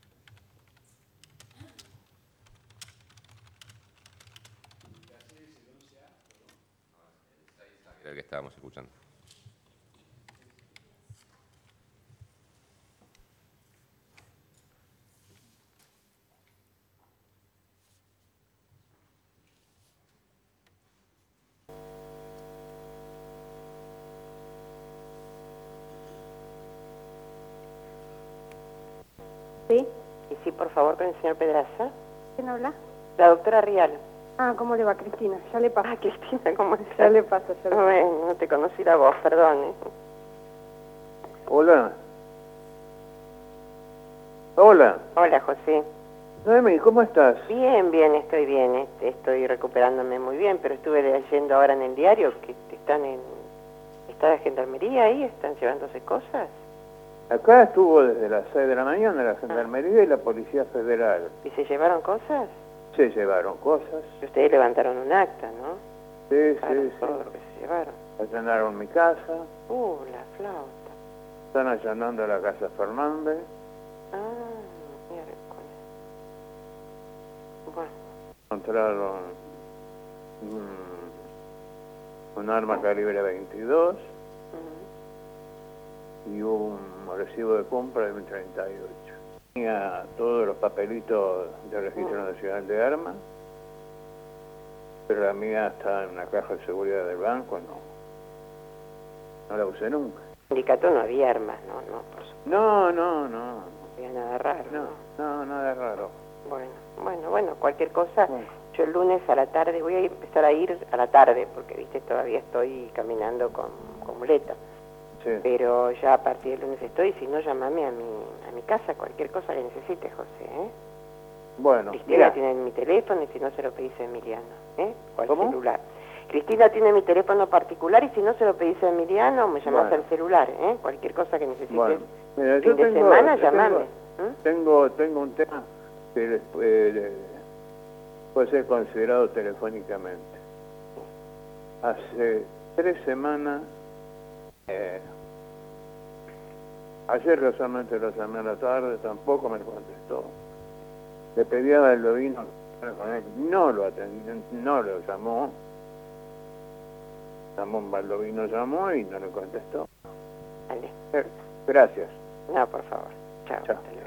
B: Era el que estábamos escuchando.
Q: Sí.
R: Y sí, por favor, con el señor Pedraza.
Q: ¿Quién habla?
R: La doctora Rial.
Q: Ah, ¿cómo le va, Cristina? Ya le paso.
R: Ah, Cristina, ¿cómo estás?
Q: Ya le paso, ya le paso.
R: Bueno, no te conocí la voz, perdone.
J: Hola. Hola.
R: Hola, José.
J: Noemi, ¿cómo estás?
R: Bien, bien, estoy bien. este, Estoy recuperándome muy bien, pero estuve leyendo ahora en el diario que están en... ¿Está la gendarmería ahí? ¿Están llevándose cosas?
J: Acá estuvo desde las seis de la mañana la Gendarmería y la Policía Federal.
R: ¿Y se llevaron cosas?
J: Se llevaron cosas.
R: Y ustedes levantaron un acta, ¿no?
J: Sí,
R: Claro,
J: sí,
R: todo
J: sí.
R: lo que se llevaron.
J: Allanaron mi casa.
R: Uh, la flauta.
J: Están allanando la casa Fernández.
R: Ah, miércoles. Bueno,
J: Encontraron un, un arma calibre veintidós y un recibo de compra de un treinta y ocho. Tenía todos los papelitos del Registro Nacional de Armas, pero la mía está en la caja de seguridad del banco, no. No la usé nunca.
R: en el sindicato no había armas, ¿no? No, por supuesto.
J: No, no, no.
R: No había nada raro.
J: No, no, nada raro.
R: Bueno, bueno, bueno, cualquier cosa. Yo el lunes a la tarde voy a empezar a ir a la tarde, porque, viste, todavía estoy caminando con, con muleta.
J: Sí.
R: Pero ya a partir del lunes estoy, si no, llámame a mi, a mi casa, cualquier cosa que necesites, José, ¿eh?
J: Bueno,
R: Cristina
J: mira.
R: tiene mi teléfono y si no se lo pedís a Emiliano, ¿eh? O al
J: ¿Cómo?
R: celular. Cristina tiene mi teléfono particular y si no se lo pedís a Emiliano, me llamás
J: Bueno.
R: al celular, ¿eh? Cualquier cosa que necesites.
J: Bueno, mira, yo
R: fin de
J: tengo,
R: semana,
J: yo
R: llamame.
J: tengo, tengo, tengo un tema que les puede, puede ser considerado telefónicamente. Hace tres semanas, eh, ayer casualmente lo llamé a la tarde, tampoco me contestó. Le pedí a Baldovino, no lo atendió, no lo llamó. Ramón Baldovino llamó y no le contestó.
R: Vale.
J: Eh, gracias.
R: No, por favor. Chao.
J: Chao.
R: Hasta luego.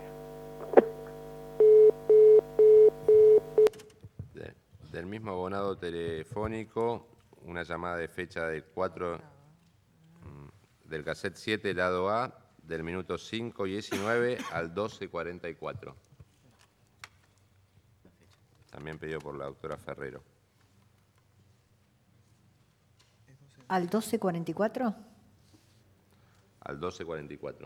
B: De- del mismo abonado telefónico, una llamada de fecha del cuatro, mm, del cassette siete, lado A, del minuto cinco diecinueve al doce cuarenta y cuatro. También pedido por la doctora Ferrero.
E: ¿Al doce cuarenta y cuatro?
B: Al doce cuarenta y cuatro.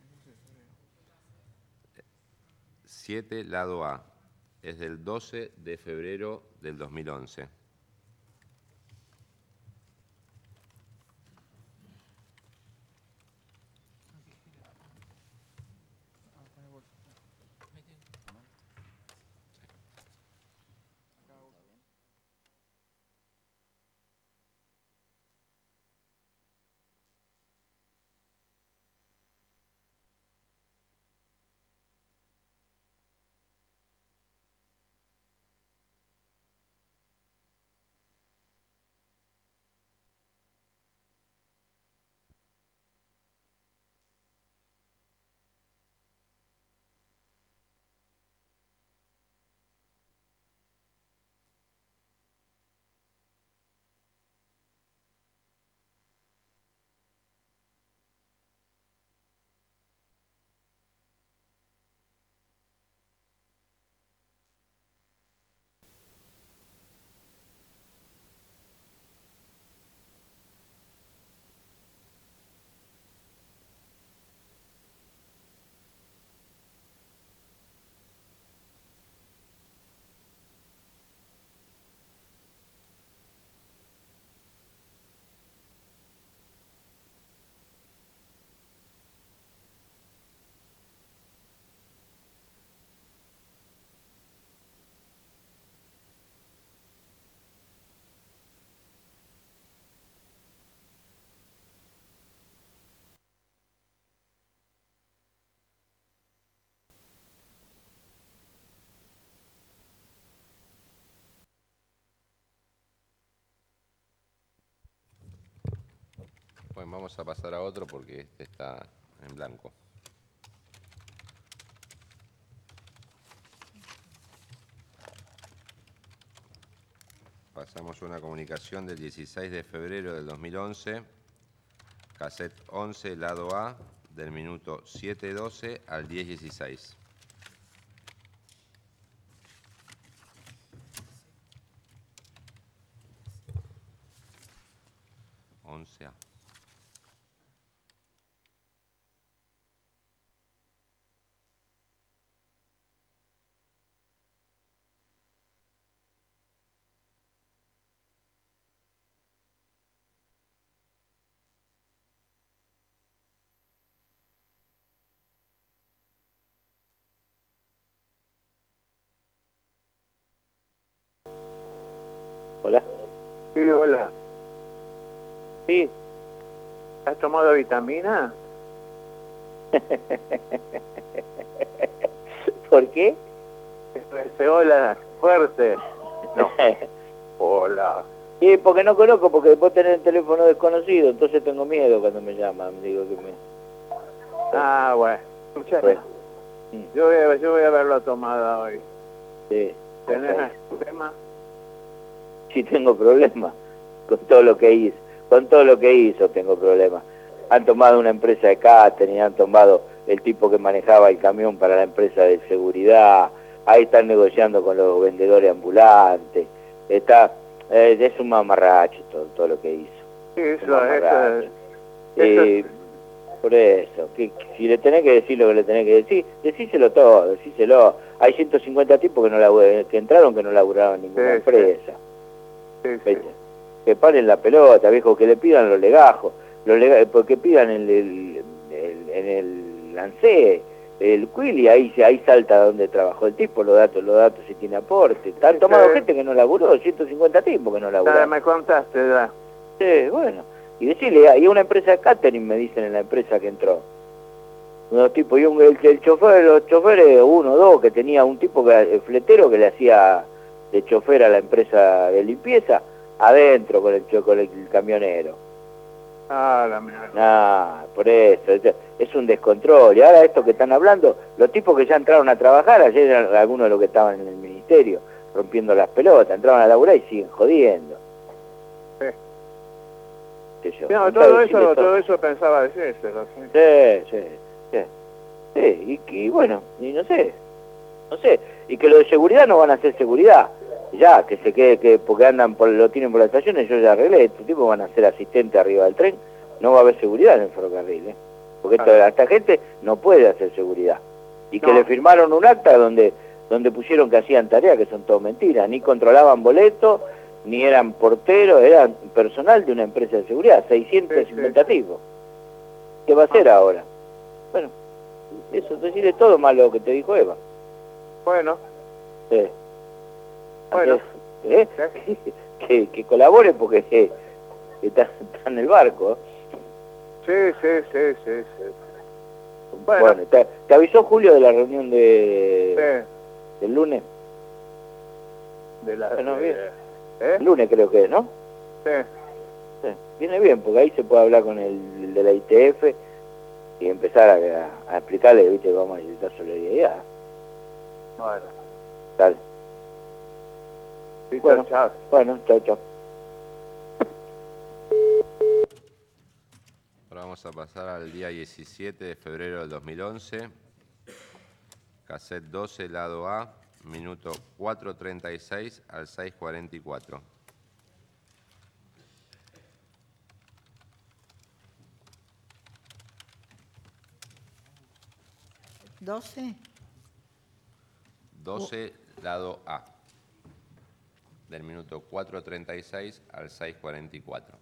B: siete, lado A. Es del doce de febrero del dos mil once. Bueno, vamos a pasar a otro porque este está en blanco. Pasamos a una comunicación del dieciséis de febrero del dos mil once, cassette once, lado A, del minuto siete doce al diez dieciséis. once A.
J: Hola. Sí, hola. Sí. ¿Has tomado vitamina?
M: ¿Por qué?
J: Dice, hola, fuerte. No. Hola.
M: Y porque no conozco, porque después tener el teléfono desconocido, entonces tengo miedo cuando me llaman, digo que me...
J: Ah, bueno. Muchas
M: Bueno.
J: gracias. Yo voy a, yo voy a verlo tomada hoy.
M: Sí.
J: ¿Tenés
M: Ok.
J: problema?
M: Sí tengo problemas con todo lo que hizo, con todo lo que hizo tengo problemas. Han tomado una empresa de catering, han tomado el tipo que manejaba el camión para la empresa de seguridad, ahí están negociando con los vendedores ambulantes, está, eh, es un mamarracho todo, todo lo que hizo.
J: Sí,
M: Un
J: eso,
M: mamarracho.
J: eso, eso,
M: Eh,
P: Por eso, que, que si le tenés que decir lo que le tenés que decir, decíselo todo, decíselo. Hay ciento cincuenta tipos que no labu- que entraron que no laburaban en ninguna
J: Sí,
P: empresa.
J: Sí,
P: sí. Que paren la pelota, viejo, que le pidan los legajos, los lega porque pidan el, el, el, en el ANSES, el Quili, ahí ahí salta donde trabajó el tipo, los datos, los datos si tiene aporte. Han tomado
J: sí.
P: gente que no laburó, ciento cincuenta tipos que no laburaron.
J: Ya me contaste ya.
P: Sí, bueno. Y decirle, hay una empresa de catering, me dicen en la empresa que entró. Unos tipos, y un, el, el chofer, los choferes, uno o dos, que tenía un tipo, que el fletero, que le hacía de chofer a la empresa de limpieza, adentro con el, con el camionero.
J: Ah, la mierda.
P: Ah, por eso, es, es un descontrol. Y ahora esto que están hablando, los tipos que ya entraron a trabajar, ayer eran algunos de los que estaban en el ministerio, rompiendo las pelotas, entraban a laburar y siguen jodiendo.
J: Sí.
P: ¿Qué yo?
J: No,
P: Entonces,
J: todo eso,
P: decirle
J: todo eso pensaba decírselo, sí.
P: Sí, sí, sí. Sí, y, y bueno, y no sé, no sé. Y que lo de seguridad no van a hacer seguridad. Ya, que se quede, que porque andan por, lo tienen por las estaciones, yo ya arreglé, estos tipos van a ser asistentes arriba del tren, no va a haber seguridad en el ferrocarril, ¿eh? Porque esto, esta gente no puede hacer seguridad. Y que
J: No.
P: le firmaron un acta donde donde pusieron que hacían tareas, que son todo mentiras, ni controlaban boletos, ni eran porteros, eran personal de una empresa de seguridad, seiscientos cincuenta tipos. ¿Qué va a hacer ahora? Bueno, eso es decirle todo malo lo que te dijo Eva.
J: Bueno.
P: Sí.
J: Bueno.
P: ¿Eh? que, que colabore porque eh, está, está en el barco.
J: Sí, sí, sí, sí, sí.
P: Bueno,
J: Bueno.
P: ¿te, te avisó Julio de la reunión de
J: Sí.
P: del lunes?
J: De la...
P: Bueno,
J: de-
P: bien.
J: ¿Eh?
P: El lunes creo que es, ¿no?
J: Sí.
P: Sí. Viene bien, porque ahí se puede hablar con el, el de la I T F y empezar a, a explicarle, viste, vamos a necesitar solidaridad.
J: Bueno.
P: Dale.
J: Sí,
P: Bueno,
J: chao.
P: bueno, chao, chao.
B: Ahora vamos a pasar al día diecisiete de febrero del dos mil once. Cassette doce, lado A, minuto cuatro treinta y seis al seis cuarenta y cuatro.
E: ¿doce?
B: doce, lado A. Del minuto cuatro treinta y seis al seis cuarenta y cuatro.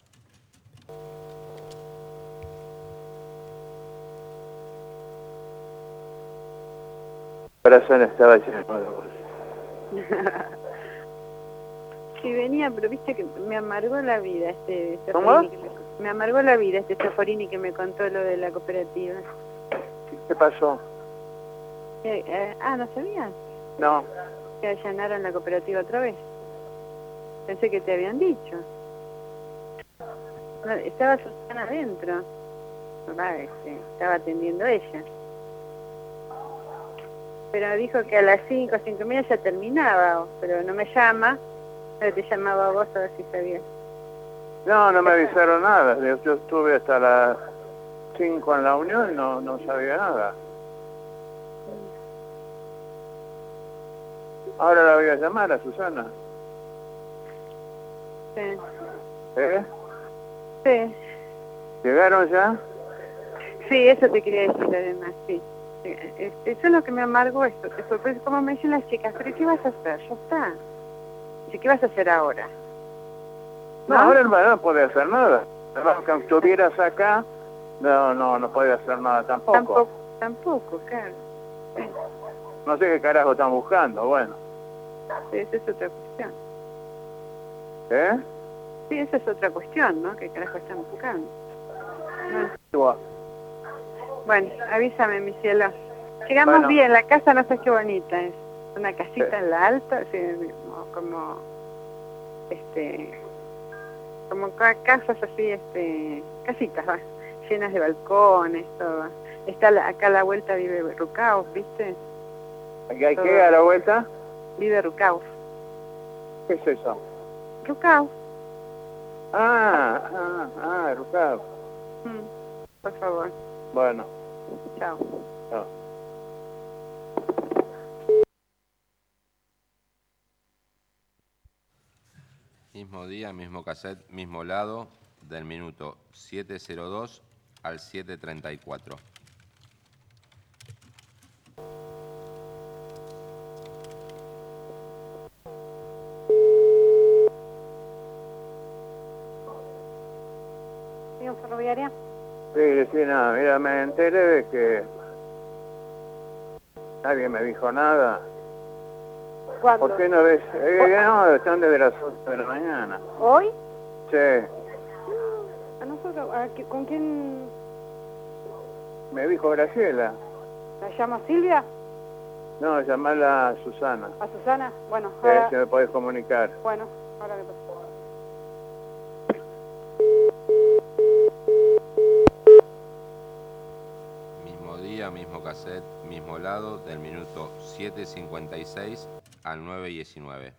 J: El corazón estaba lleno de gozo.
N: Sí, venía, pero viste que me amargó la vida este
J: ¿Cómo?
N: Zafforini que me, me amargó la vida este Zafforini que me contó lo de la cooperativa.
J: ¿Qué pasó?
N: Eh, eh, ah, ¿no sabías?
J: No.
N: Que allanaron la cooperativa otra vez. Pensé que te habían dicho. No, estaba Susana adentro. Ah, este, estaba atendiendo ella. Pero dijo que a las cinco, cinco y media ya terminaba, pero no me llama. Pero te llamaba a vos a ver si sabías.
J: No, no me avisaron nada. Yo, yo estuve hasta las cinco en la unión y no, no sabía nada. Ahora la voy a llamar a Susana.
N: Sí.
J: ¿Eh?
N: Sí.
J: ¿Llegaron ya?
N: Sí, eso te quería decir además, sí. Sí, este, eso es lo que me amargó esto, que fue, pues, como me dicen las chicas, pero ¿qué vas a hacer? Ya está. Dice, ¿qué vas a hacer ahora?
J: No,
N: ¿No?
J: ahora no puede hacer nada. Aunque estuvieras acá, no, no, no puede hacer nada tampoco.
N: Tampoco, tampoco, claro. Sí,
J: No sé qué carajo están buscando, bueno.
N: sí, esa es otra cuestión.
J: ¿Eh?
N: Sí, esa es otra cuestión, ¿no? ¿Qué carajo están buscando? Bueno,
J: Igual.
N: bueno, avísame, mi cielo. Llegamos
J: Bueno.
N: bien, la casa no sé qué bonita es. Una casita en la alta, así, como, como, este, como ca- casas así, este, casitas, va, llenas de balcones, todo. Está la- acá a la vuelta vive Rucauf, ¿viste?
J: ¿Aquí hay que a la vuelta?
N: Vive Rucauf.
J: ¿Qué es eso?
N: Rucauf,
J: Ah, ah, ah, Rucado.
N: mm, por favor,
J: Bueno,
N: chao.
J: chao.
B: Mismo día, mismo cassette, mismo lado, del minuto siete cero dos al siete treinta y cuatro.
Q: ¿Unión Ferroviaria?
J: Sí, Cristina, mira, me enteré de que nadie me dijo nada.
Q: ¿Cuándo?
J: ¿Por qué no ves? Eh, no, están desde las ocho de la mañana.
Q: ¿Hoy?
J: Sí,
Q: ¿A nosotros? ¿A qué- ¿Con quién
J: me dijo Graciela.
Q: la llama Silvia?
J: No, llamarla a Susana.
Q: ¿A Susana? Bueno,
J: Que
Q: ahora...
J: si me podés comunicar.
Q: Bueno, ahora le paso.
B: Mismo día, mismo cassette, mismo lado, del minuto siete cincuenta y seis al nueve diecinueve.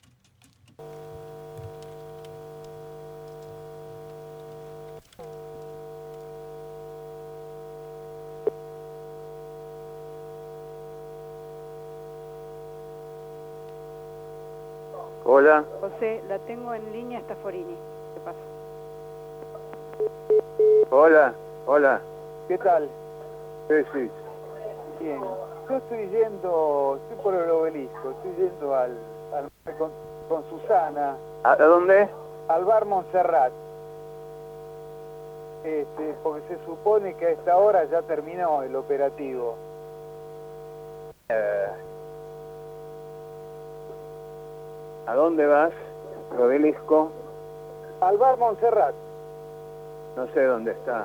J: Hola.
Q: José, la tengo en línea hasta Forini. ¿Qué pasa?
J: Hola, hola.
K: ¿Qué tal?
J: Sí, sí.
K: Bien. Yo estoy yendo, estoy por el obelisco, estoy yendo al, al- con, con Susana.
J: ¿A dónde?
K: Al bar Montserrat. Este, porque se supone que a esta hora ya terminó el operativo.
J: Eh, ¿A dónde vas? Obelisco.
K: Al bar Montserrat.
J: No sé dónde está.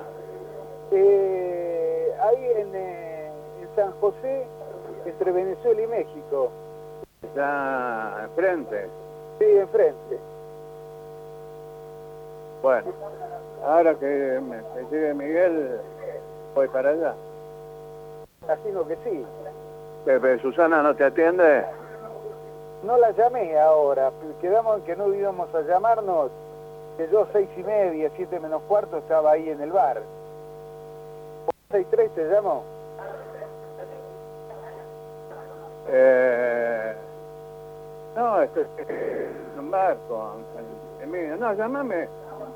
K: Eh, ahí en, eh, en San José, entre Venezuela y México.
J: Está enfrente.
K: Sí, enfrente.
J: Bueno, ahora que me, me llegue Miguel, voy para allá.
K: Así no que sí.
J: Pepe, ¿Susana no te atiende?
K: No la llamé ahora, quedamos en que no íbamos a llamarnos, que yo seis y media, siete menos cuarto estaba ahí en el bar. ¿Seis tres te llamo?
J: Eh, no, esto es un barco. Emilio, no, llámame.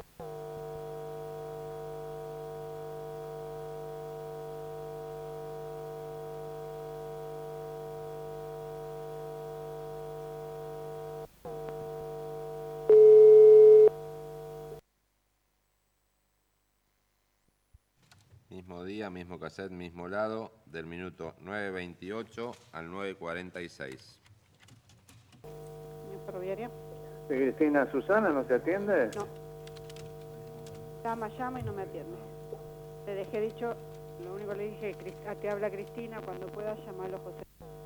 B: Mismo día, mismo cassette, mismo lado, del minuto nueve veintiocho al nueve cuarenta y seis.
Q: ¿Unión Ferroviaria?
J: Sí, Cristina, ¿Susana no te atiende?
Q: No. Llama, llama y no me atiende. Le dejé dicho, lo único que le dije, Cris- te habla Cristina, cuando pueda llamarlo José.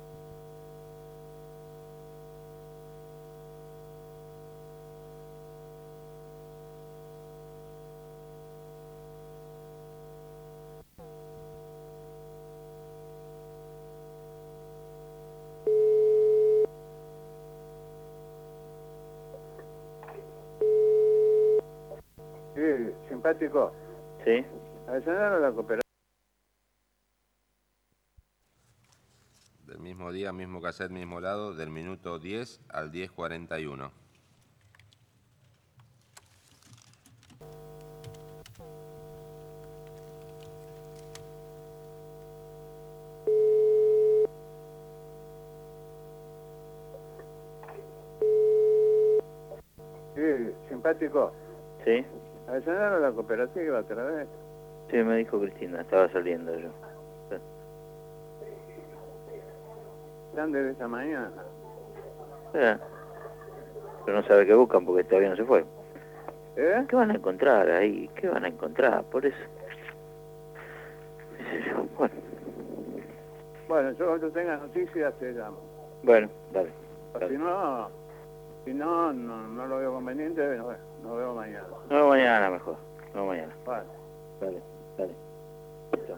J: Sí, simpático.
L: Sí.
J: A llenar la cooperativa.
B: Del mismo día, mismo cassette, mismo lado, del minuto diez al diez cuarenta y uno.
J: Sí, simpático.
L: Sí.
J: A llenar la cooperativa otra vez.
L: Sí, me dijo Cristina, estaba saliendo yo.
J: Están desde esta mañana.
L: Eh, Pero no sabe qué buscan porque todavía no se fue.
J: ¿Eh?
L: ¿Qué van a encontrar ahí? ¿Qué van a encontrar? Por eso. qué sé yo. Bueno,
J: Bueno, yo cuando tenga noticias te llamo.
L: bueno, dale.
J: O si no, si no, no, no lo veo conveniente, nos, nos vemos mañana.
L: No, mañana mejor. No, mañana.
J: Vale.
L: Dale, dale. Listo.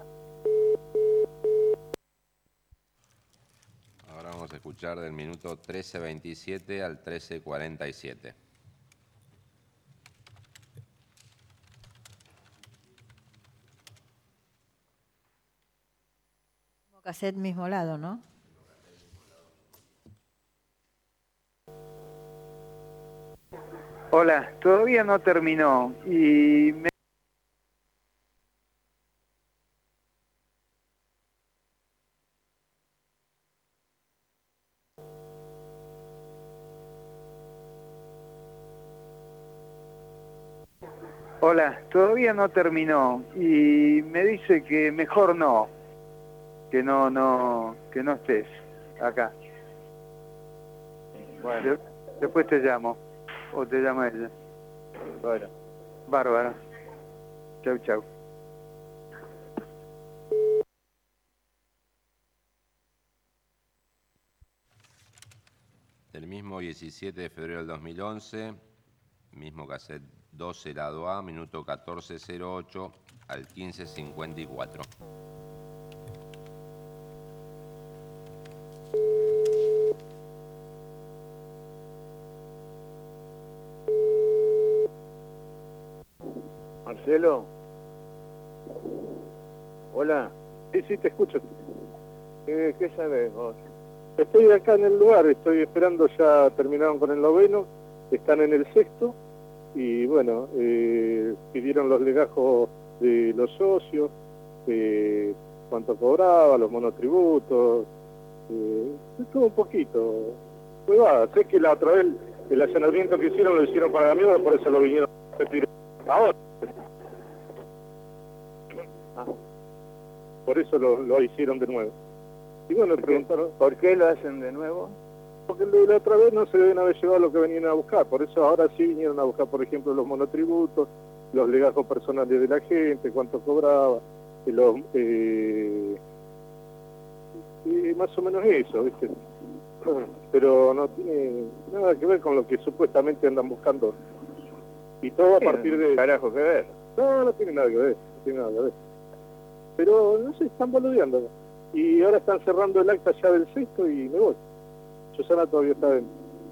B: Ahora vamos a escuchar del minuto trece veintisiete al trece cuarenta y siete.
E: Mismo cassette, mismo lado, ¿no?
K: Hola, todavía no terminó y me Hola, todavía no terminó y me dice que mejor no, que no, no, que no estés acá.
J: Bueno.
K: De- después te llamo, o te llama ella.
J: Bueno.
K: Bárbara. Chau, chau.
B: Del mismo diecisiete de febrero del dos mil once, mismo cassette doce, lado A, minuto catorce cero ocho al quince cincuenta y cuatro.
J: Marcelo. Hola.
S: Sí, sí, te escucho.
J: ¿Qué, qué sabes vos?
S: Estoy acá en el lugar, estoy esperando, ya terminaron con el noveno, están en el sexto y bueno, eh, pidieron los legajos de los socios, eh, cuánto cobraba, los monotributos, eh, todo un poquito. Pues va, sé que la otra vez el allanamiento que hicieron lo hicieron para la mierda, por eso lo vinieron a repetir ahora.
J: Ah.
S: Por eso lo, lo hicieron de nuevo. Y bueno, preguntaron...
J: ¿Por qué lo hacen de nuevo?
S: Porque la otra vez no se deben haber llevado lo que venían a buscar, por eso ahora sí vinieron a buscar, por ejemplo, los monotributos, los legajos personales de la gente, cuánto cobraba, y los, eh, y más o menos eso, ¿viste? Pero no tiene nada que ver con lo que supuestamente andan buscando. Y todo a partir de...
J: Carajo que ver.
S: No, no tiene nada que ver, no tiene nada que ver. Pero, no sé, están boludeando. Y ahora están cerrando el acta ya del sexto y me voy. Susana todavía está dentro.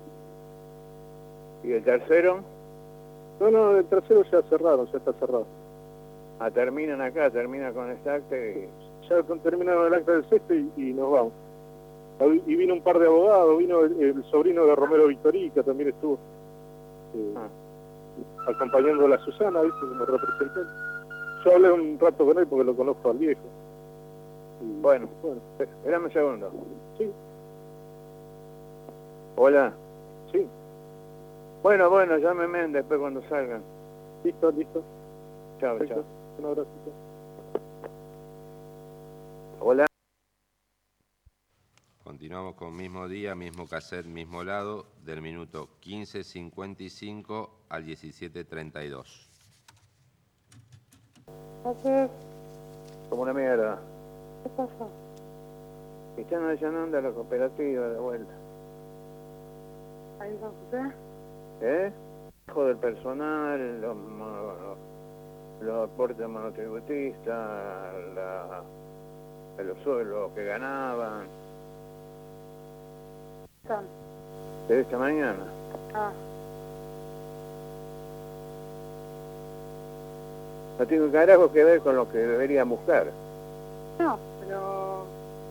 J: ¿Y el tercero?
S: No, no, el tercero ya cerraron, ya está cerrado.
J: Ah, terminan acá, termina con este acta y...
S: Ya terminaron el acta del sexto y, y nos vamos. Y vino un par de abogados, vino el, el sobrino de Romero Victorica, también estuvo eh,
J: ah.
S: acompañando a la Susana, ¿viste? Como representante. Yo hablé un rato con él porque lo conozco al viejo. Y,
J: bueno,
S: bueno,
J: espérame un segundo.
S: Sí.
J: Hola.
S: Sí.
J: Bueno, bueno, llámeme después cuando salgan.
S: Listo, listo.
J: Chao,
S: Perfecto.
J: chao.
S: Un abrazo.
J: Hola.
B: Continuamos con mismo día, mismo cassette, mismo lado, del minuto quince cincuenta y cinco al diecisiete treinta y dos.
Q: Entonces,
J: Como una mierda.
Q: ¿qué pasó?
J: Están allanando a la cooperativa de vuelta.
Q: ¿Ahí en San José?
J: ¿Eh? Hijo del personal, los, mono- los aportes monotributistas, la, los sueldos que ganaban.
Q: Están.
J: De esta mañana.
Q: Ah,
J: No tiene un carajo que ver con lo que deberían buscar.
Q: no, pero...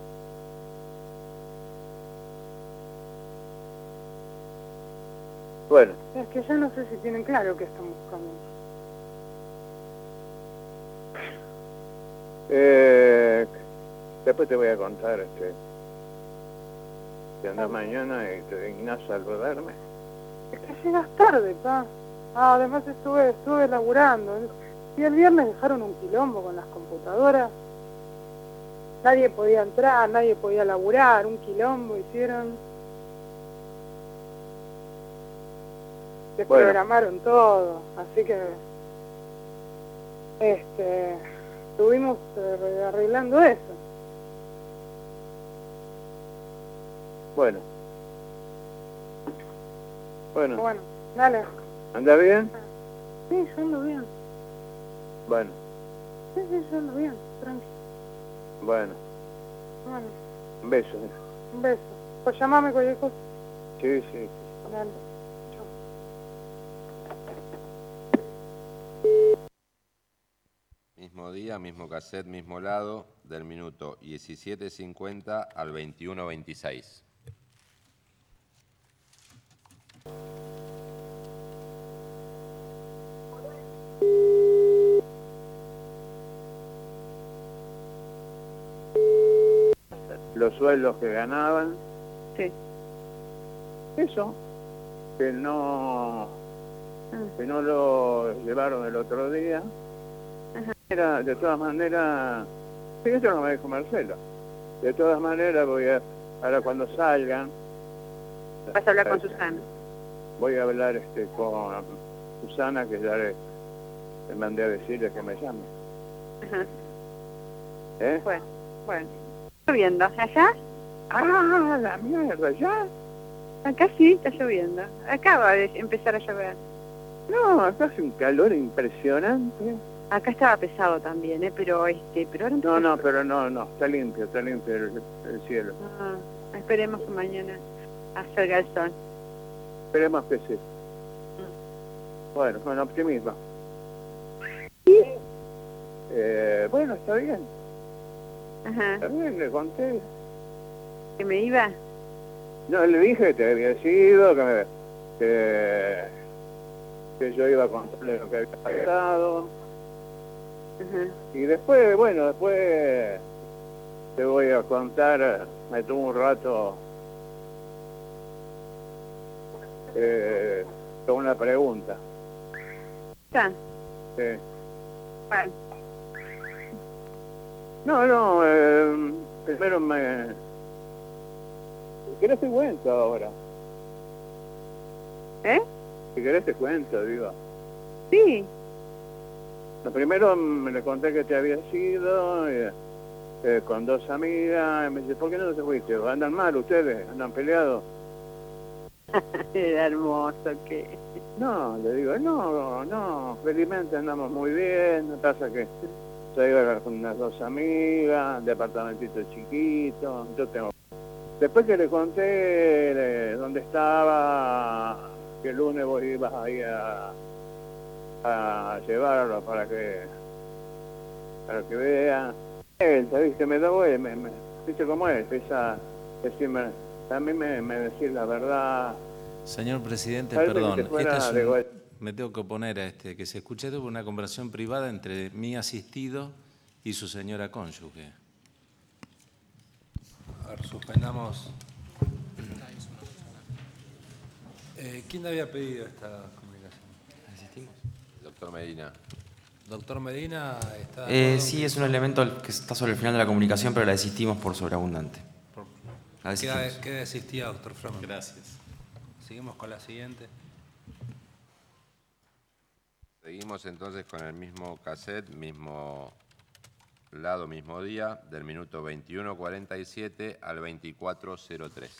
J: Bueno,
Q: Es que yo no sé si tienen claro qué están buscando.
J: eh, después te voy a contar, este, que andás mañana y te dignás a saludarme.
Q: Es que llegas tarde, pa. Ah, además estuve, estuve laburando. Y el viernes dejaron un quilombo con las computadoras. Nadie podía entrar, nadie podía laburar, un quilombo hicieron. Desprogramaron todo, así que este estuvimos eh, arreglando eso.
J: Bueno. Bueno,
Q: Bueno, dale.
J: ¿anda bien?
Q: Sí, yo ando bien.
J: Bueno,
Q: Sí, sí, yo ando bien, tranqui.
J: bueno,
Q: Bueno,
J: un beso.
Q: un beso. Pues llamame cualquier cosa.
J: Sí, sí.
Q: Dale.
B: Mismo día, mismo cassette, mismo lado, del minuto diecisiete cincuenta al veintiuno veintiséis.
J: Los sueldos que ganaban.
Q: Sí.
J: Eso. Que no... que no lo llevaron el otro día. Era, de todas maneras, sí, eso no me dijo Marcelo. De todas maneras voy a, ahora cuando salgan...
N: Vas a hablar con Susana.
J: Voy a hablar este, con Susana, que ya le, le mandé a decirle que me llame.
N: Ajá.
J: ¿Eh?
N: Bueno, bueno. ¿Está lloviendo? ¿Allá?
J: Ah, la mierda, ¿ya?
N: Acá sí está lloviendo. Acaba de empezar a llover.
J: No, acá hace un calor impresionante.
N: Acá estaba pesado también, ¿eh? Pero este, pero ahora
J: No, no, pero no, no, está limpio, está limpio el, el cielo.
N: Ah, esperemos que mañana salga el sol.
J: Esperemos que sí. Bueno, con optimismo. Eh, bueno, está bien.
N: Ajá.
J: Está bien, le conté.
N: ¿Que me iba?
J: No, le dije que te había sido, que, me, que, que yo iba a contarle lo que había pasado.
N: Ajá.
J: Y después, bueno, después te voy a contar, me tuvo un rato eh, con una pregunta.
N: ¿Está?
J: Sí.
N: Bueno.
J: No, no, eh, primero me... Si querés te cuento ahora.
N: ¿Eh?
J: Si querés te cuento, digo.
N: Sí.
J: Lo primero me le conté que te había sido eh, eh, con dos amigas. Y me dice, ¿por qué no te fuiste? ¿Andan mal ustedes? ¿Andan peleados?
N: Era hermoso, que...
J: No, le digo, no, no, felizmente andamos muy bien. Lo que pasa es que yo iba con unas dos amigas, un departamentito chiquito. Yo tengo... Después que le conté eh, dónde estaba, que el lunes vos ibas ahí a... a llevarlo para que para que vea él, ¿viste? Me da me, me, ¿viste cómo es? Empieza a decirme, también me, me decir la verdad.
A: Señor presidente,
J: Parece
A: perdón,
J: que te fuera
A: este es
J: de
A: un-
J: gol.
A: me tengo que oponer a este, que se escuche esto por una conversación privada entre mi asistido y su señora cónyuge. A ver, suspendamos. Eh, ¿Quién había pedido esta comunicación?
B: ¿Asistimos? Doctor Medina.
A: Doctor Medina está... de
F: Eh,
A: acuerdo
F: sí,
A: que-
F: es un elemento que está sobre el final de la comunicación, pero la desistimos por sobreabundante. La
A: Queda,
F: desistimos.
A: queda desistida, doctor Froman. Gracias. Seguimos con la siguiente.
B: Seguimos entonces con el mismo cassette, mismo lado, mismo día, del minuto veintiuno cuarenta y siete al veinticuatro cero tres.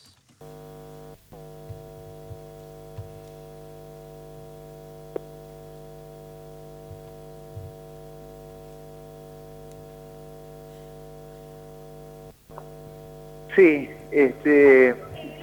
K: Sí, este...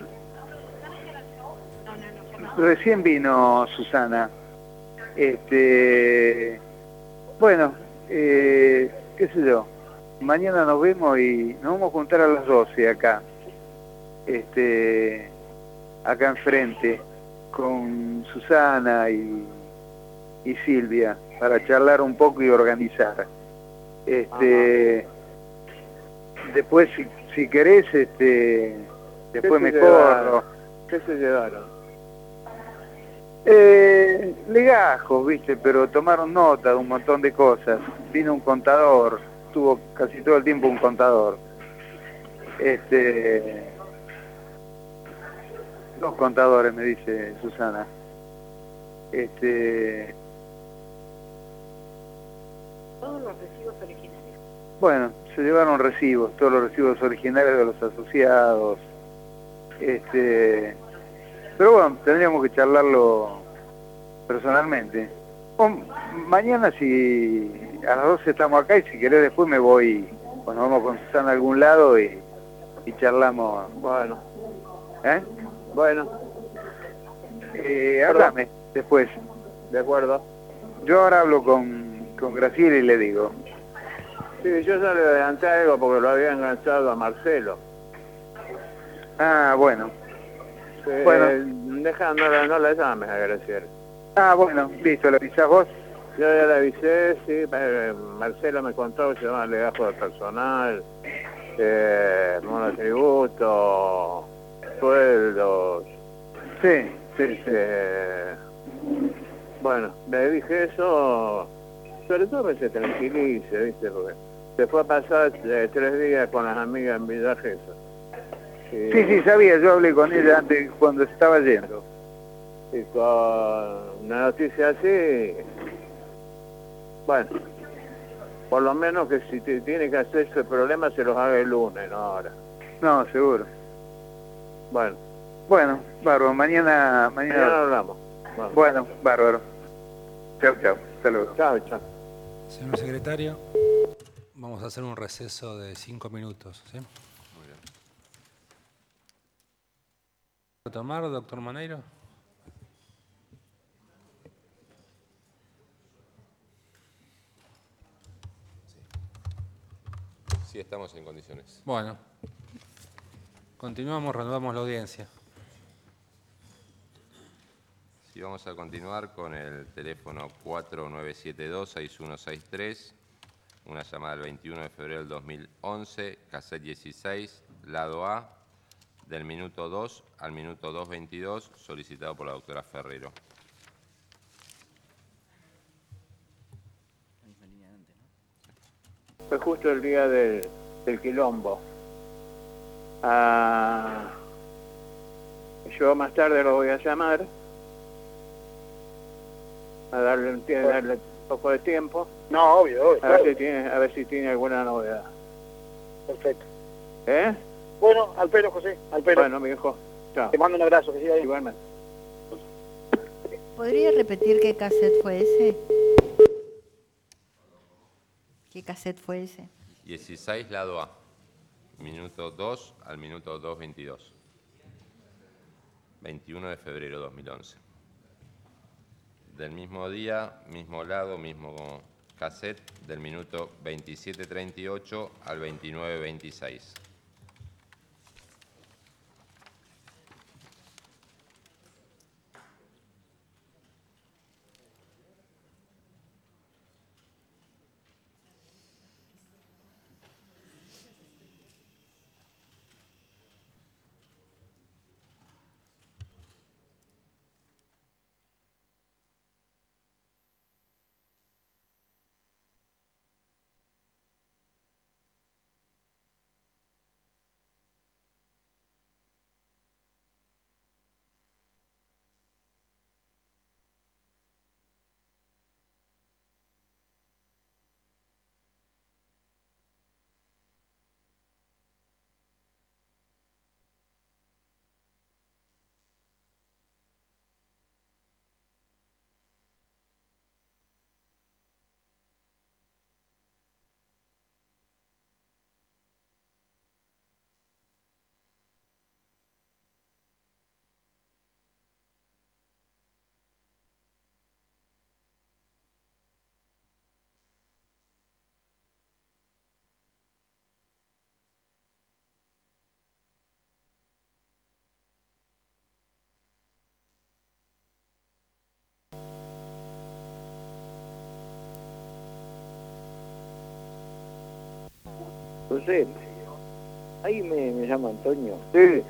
K: Recién vino Susana. Este... Bueno, eh, qué sé yo. Mañana nos vemos y nos vamos a juntar a las doce acá. Este... Acá enfrente. Con Susana y, y Silvia. Para charlar un poco y organizar. Este... Después, si, si querés, este... Después me
J: se
K: corro.
J: llevaron? ¿Qué se llevaron?
K: Eh, legajos, viste, pero tomaron nota de un montón de cosas. Vino un contador, tuvo casi todo el tiempo un contador. Este, dos contadores, me dice Susana. Este,
O: Todos los recibos originales.
K: bueno, se llevaron recibos, todos los recibos originales de los asociados. Este, pero bueno, tendríamos que charlarlo personalmente. O mañana si a las doce estamos acá y si querés después me voy, pues nos vamos con Susana a algún lado y, y charlamos.
J: Bueno.
K: ¿Eh?
J: Bueno.
K: Eh, háblame después.
J: De acuerdo.
K: Yo ahora hablo con, con Graciela y le digo.
J: Sí, yo ya le adelanté algo porque lo había enganchado a Marcelo.
K: Ah, bueno.
J: Eh,
K: Bueno.
J: Deja, no, la- no la llames a Graciela.
K: Ah, bueno, listo, ¿lo avisás vos?
J: Yo ya le avisé, sí, eh, Marcelo me contó que se llama legajo de personal, eh, monotributo, sueldos.
K: Sí, sí, sí.
J: Eh, Bueno, le dije eso, sobre todo que se tranquilice, ¿viste? Porque se fue a pasar eh, tres días con las amigas en Villa Gesell.
K: Sí, sí, sí, sabía, yo hablé con ella antes cuando estaba yendo.
J: Y con una noticia así, bueno, por lo menos que si te, tiene que hacer ese problema se los haga el lunes, no ahora.
K: No, seguro.
J: Bueno.
K: Bueno, bárbaro, mañana... Mañana,
J: mañana hablamos. Bueno.
K: bueno, bárbaro. Chau, chau. Saludos.
J: Chao, chao.
A: Señor secretario, vamos a hacer un receso de cinco minutos, ¿sí?
B: Muy bien.
A: ¿Puedo tomar, doctor Maneiro?
B: Sí, estamos en condiciones.
A: Bueno, continuamos, renovamos la audiencia.
B: Sí, vamos a continuar con el teléfono cuatro nueve siete dos, seis uno seis tres, una llamada del veintiuno de febrero del dos mil once, cassette dieciséis, lado A, del minuto dos al minuto dos veintidós, solicitado por la doctora Ferrero.
J: Fue justo el día del, del quilombo. Ah, yo más tarde lo voy a llamar a darle un, tie- darle un poco de tiempo.
H: No, obvio, obvio.
J: A ver,
H: claro.
J: si tiene, a ver si tiene alguna novedad.
H: Perfecto.
J: ¿Eh?
H: Bueno, al pelo, José, al pelo.
J: Bueno, mi hijo. Chao.
H: Te mando un abrazo, que siga ahí.
J: Igualmente.
E: ¿Podría repetir qué cassette fue ese? ¿Qué cassette fue ese?
B: dieciséis, lado A, minuto dos al minuto dos veintidós. veintiuno de febrero de dos mil once. Del mismo día, mismo lado, mismo cassette, del minuto veintisiete treinta y ocho al veintinueve veintiséis.
L: José, ahí me, me llama Antonio.
J: Sí.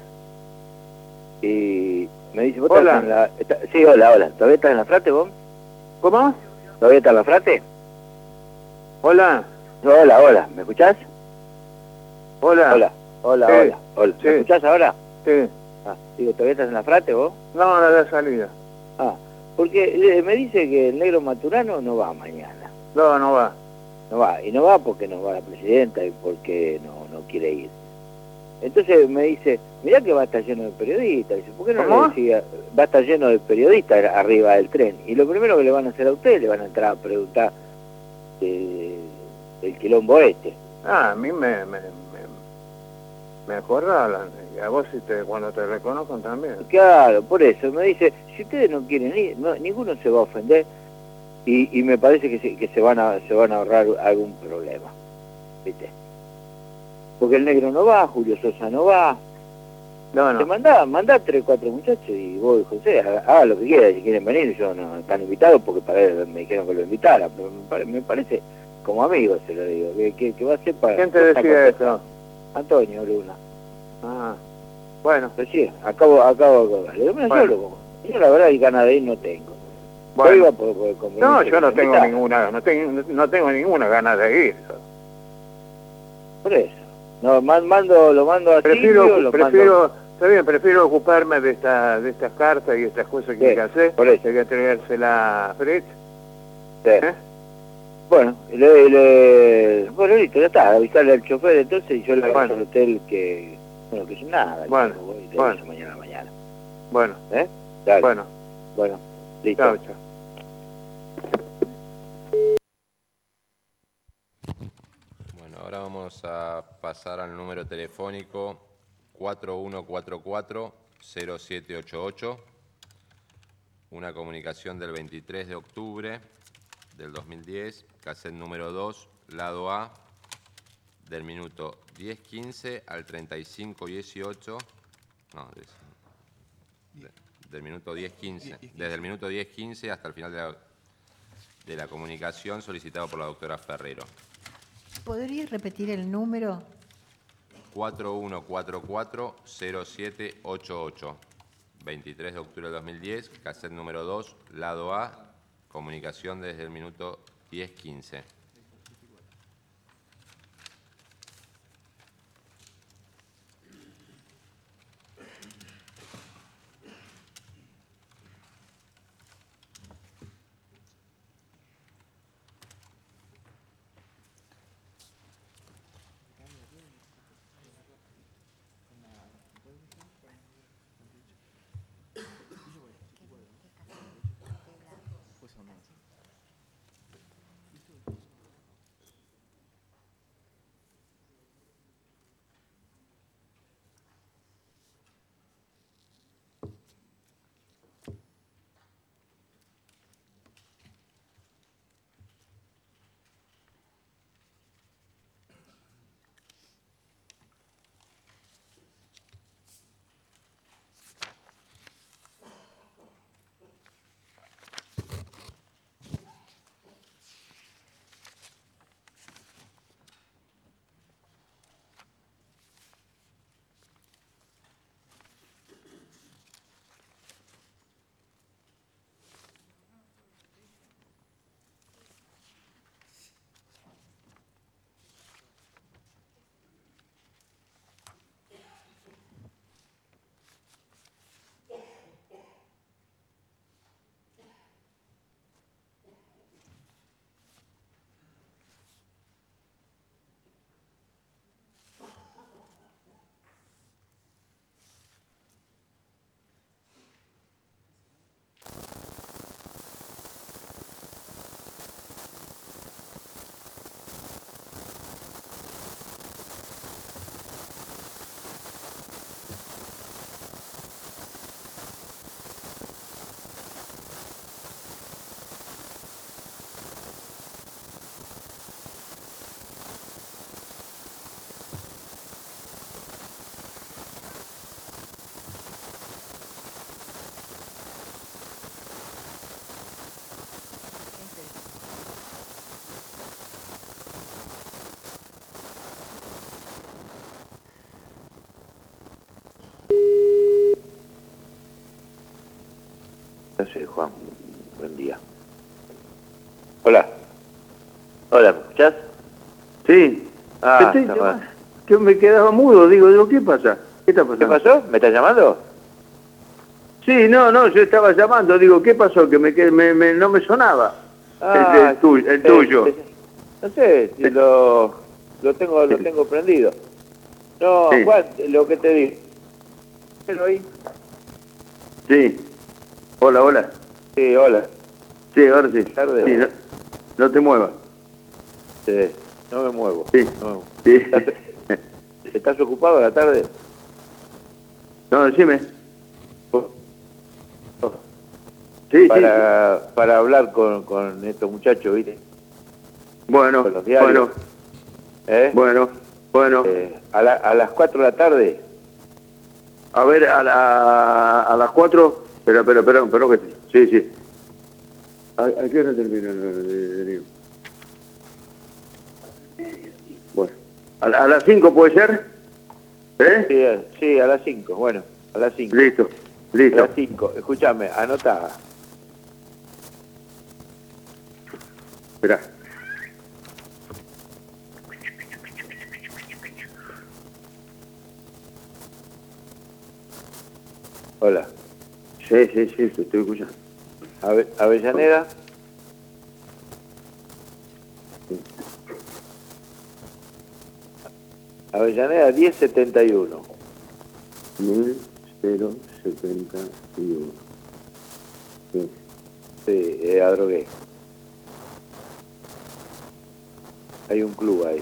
L: Y me dice, ¿vos
J: Hola.
L: estás en la...? está- sí, hola, hola. ¿Todavía estás en la frate vos?
J: ¿Cómo?
L: ¿Todavía estás en la frate?
J: Hola.
L: Hola, hola. ¿Me escuchás?
J: Hola.
L: Hola, hola,
J: Sí.
L: hola. hola.
J: Sí.
L: ¿Me escuchás ahora?
J: Sí.
L: Ah, digo, ¿todavía estás en la frate vos?
J: No, no da salida.
L: Ah, porque eh, me dice que el negro Maturano no va mañana.
J: No, no va.
L: No va, y no va porque no va la presidenta y porque no, no quiere ir. Entonces me dice, mirá que va a estar lleno de periodistas. Dice, ¿por qué no
J: ¿Cómo?
L: le decía? Va a estar lleno de periodistas arriba del tren. Y lo primero que le van a hacer a usted, le van a entrar a preguntar de- del quilombo este.
J: Ah, a mí me, me, me, me acorralan. Y a vos si te, cuando te reconozcan también.
L: Claro, por eso me dice, si ustedes no quieren ir, no- ninguno se va a ofender y, y me parece que, se, que se van a se van a ahorrar algún problema, ¿viste? Porque el negro no va, Julio Sosa no va.
J: No, no.
L: Te mandá, mandá tres, cuatro muchachos y vos, José, haga, haga lo que quieran, si quieren venir, yo no están invitados porque para él me dijeron que lo invitara, pero me, pare- me parece, como amigo se lo digo, que, que, que va a ser para...
J: ¿Quién te decía eso?
L: Antonio Luna.
J: Ah, bueno.
L: Pues sí, acabo, acabo de acordar. Le digo, mira,
J: Bueno.
L: yo, lo- yo la verdad y ganas de ir no tengo.
J: Bueno.
L: iba por, por el compromiso
J: No, yo no
L: que
J: tengo
L: invitaba.
J: ninguna, no tengo, no tengo ninguna ganas de ir.
L: Por eso. No, man- mando, lo mando a
J: Prefiero,
L: Silvio, lo
J: prefiero,
L: mando...
J: está bien, prefiero ocuparme de esta, de estas cartas y estas cosas que
L: Sí,
J: hay que hacer.
L: por eso.
J: Hay que entregársela a Fred.
L: Sí.
J: ¿Eh?
L: Bueno, le, le... bueno, listo, ya está, avisarle al chofer entonces y yo le aviso
J: Bueno.
L: al hotel que... Bueno, que sin nada, que
J: Bueno,
L: no voy, le
J: bueno.
L: aviso mañana a la mañana.
J: Bueno,
L: ¿Eh? Dale.
J: bueno.
L: Bueno, listo.
J: Chao, chao.
B: Bueno, ahora vamos a pasar al número telefónico cuatro uno cuatro cuatro cero siete ocho ocho, una comunicación del veintitrés de octubre del dos mil diez, cassette número dos, lado A, del minuto diez quince al treinta y cinco dieciocho, no, de- de- del minuto diez quince, desde el minuto diez quince hasta el final de la, de la comunicación solicitado por la doctora Ferrero.
E: ¿Podrías repetir el número?
B: cuatro uno cuatro cuatro cero siete ocho ocho, veintitrés de octubre del dos mil diez, cassette número dos, lado A, comunicación desde el minuto diez quince.
L: No sé, Juan. Buen día. Hola. Hola, ¿me escuchás?
K: Sí.
L: Ah,
K: Estoy
L: está
K: llamando-
L: mal.
K: que me quedaba mudo, digo, digo, ¿qué pasa? ¿Qué está pasando?
L: ¿Qué pasó? ¿Me estás llamando?
K: Sí, no, no, yo estaba llamando, digo, ¿qué pasó? Que me, qued- me, me- no me sonaba.
L: Ah,
K: el, el tuyo. El
L: eh,
K: tuyo.
L: eh, No sé, si lo, lo tengo lo tengo prendido. No,
K: Sí.
L: Juan, lo que te digo. Pero ahí.
K: Sí. Hola, hola.
L: Sí, hola.
K: Sí, ahora sí.
L: Tarde.
K: Sí, no, no te muevas.
L: Sí, no me muevo.
K: Sí.
L: No.
K: Sí.
L: ¿Estás, estás ocupado a la tarde?
K: No, decime. Sí,
L: para, para hablar con, con estos muchachos, ¿viste?
K: Bueno,
L: Con los diarios.
K: bueno,
L: ¿Eh?
K: bueno, bueno.
L: Eh, a, la- a las cuatro de la tarde.
K: A ver, a, la, a las cuatro. Espera, espera, espera, espera, que sí, sí. ¿A, a qué hora termina el el- el- Bueno, a, la- a las cinco puede ser. ¿Eh?
L: Sí, a- sí, a las cinco, bueno, a las cinco.
K: Listo, listo.
L: A las cinco, escúchame, anota.
T: Esperá.
P: Hola.
T: Sí, sí, sí, te estoy escuchando.
P: Ave- Avellaneda. Avellaneda diez setenta y uno.
T: mil setenta y uno. Sí.
P: Sí, eh, Adrogué. Hay un club ahí.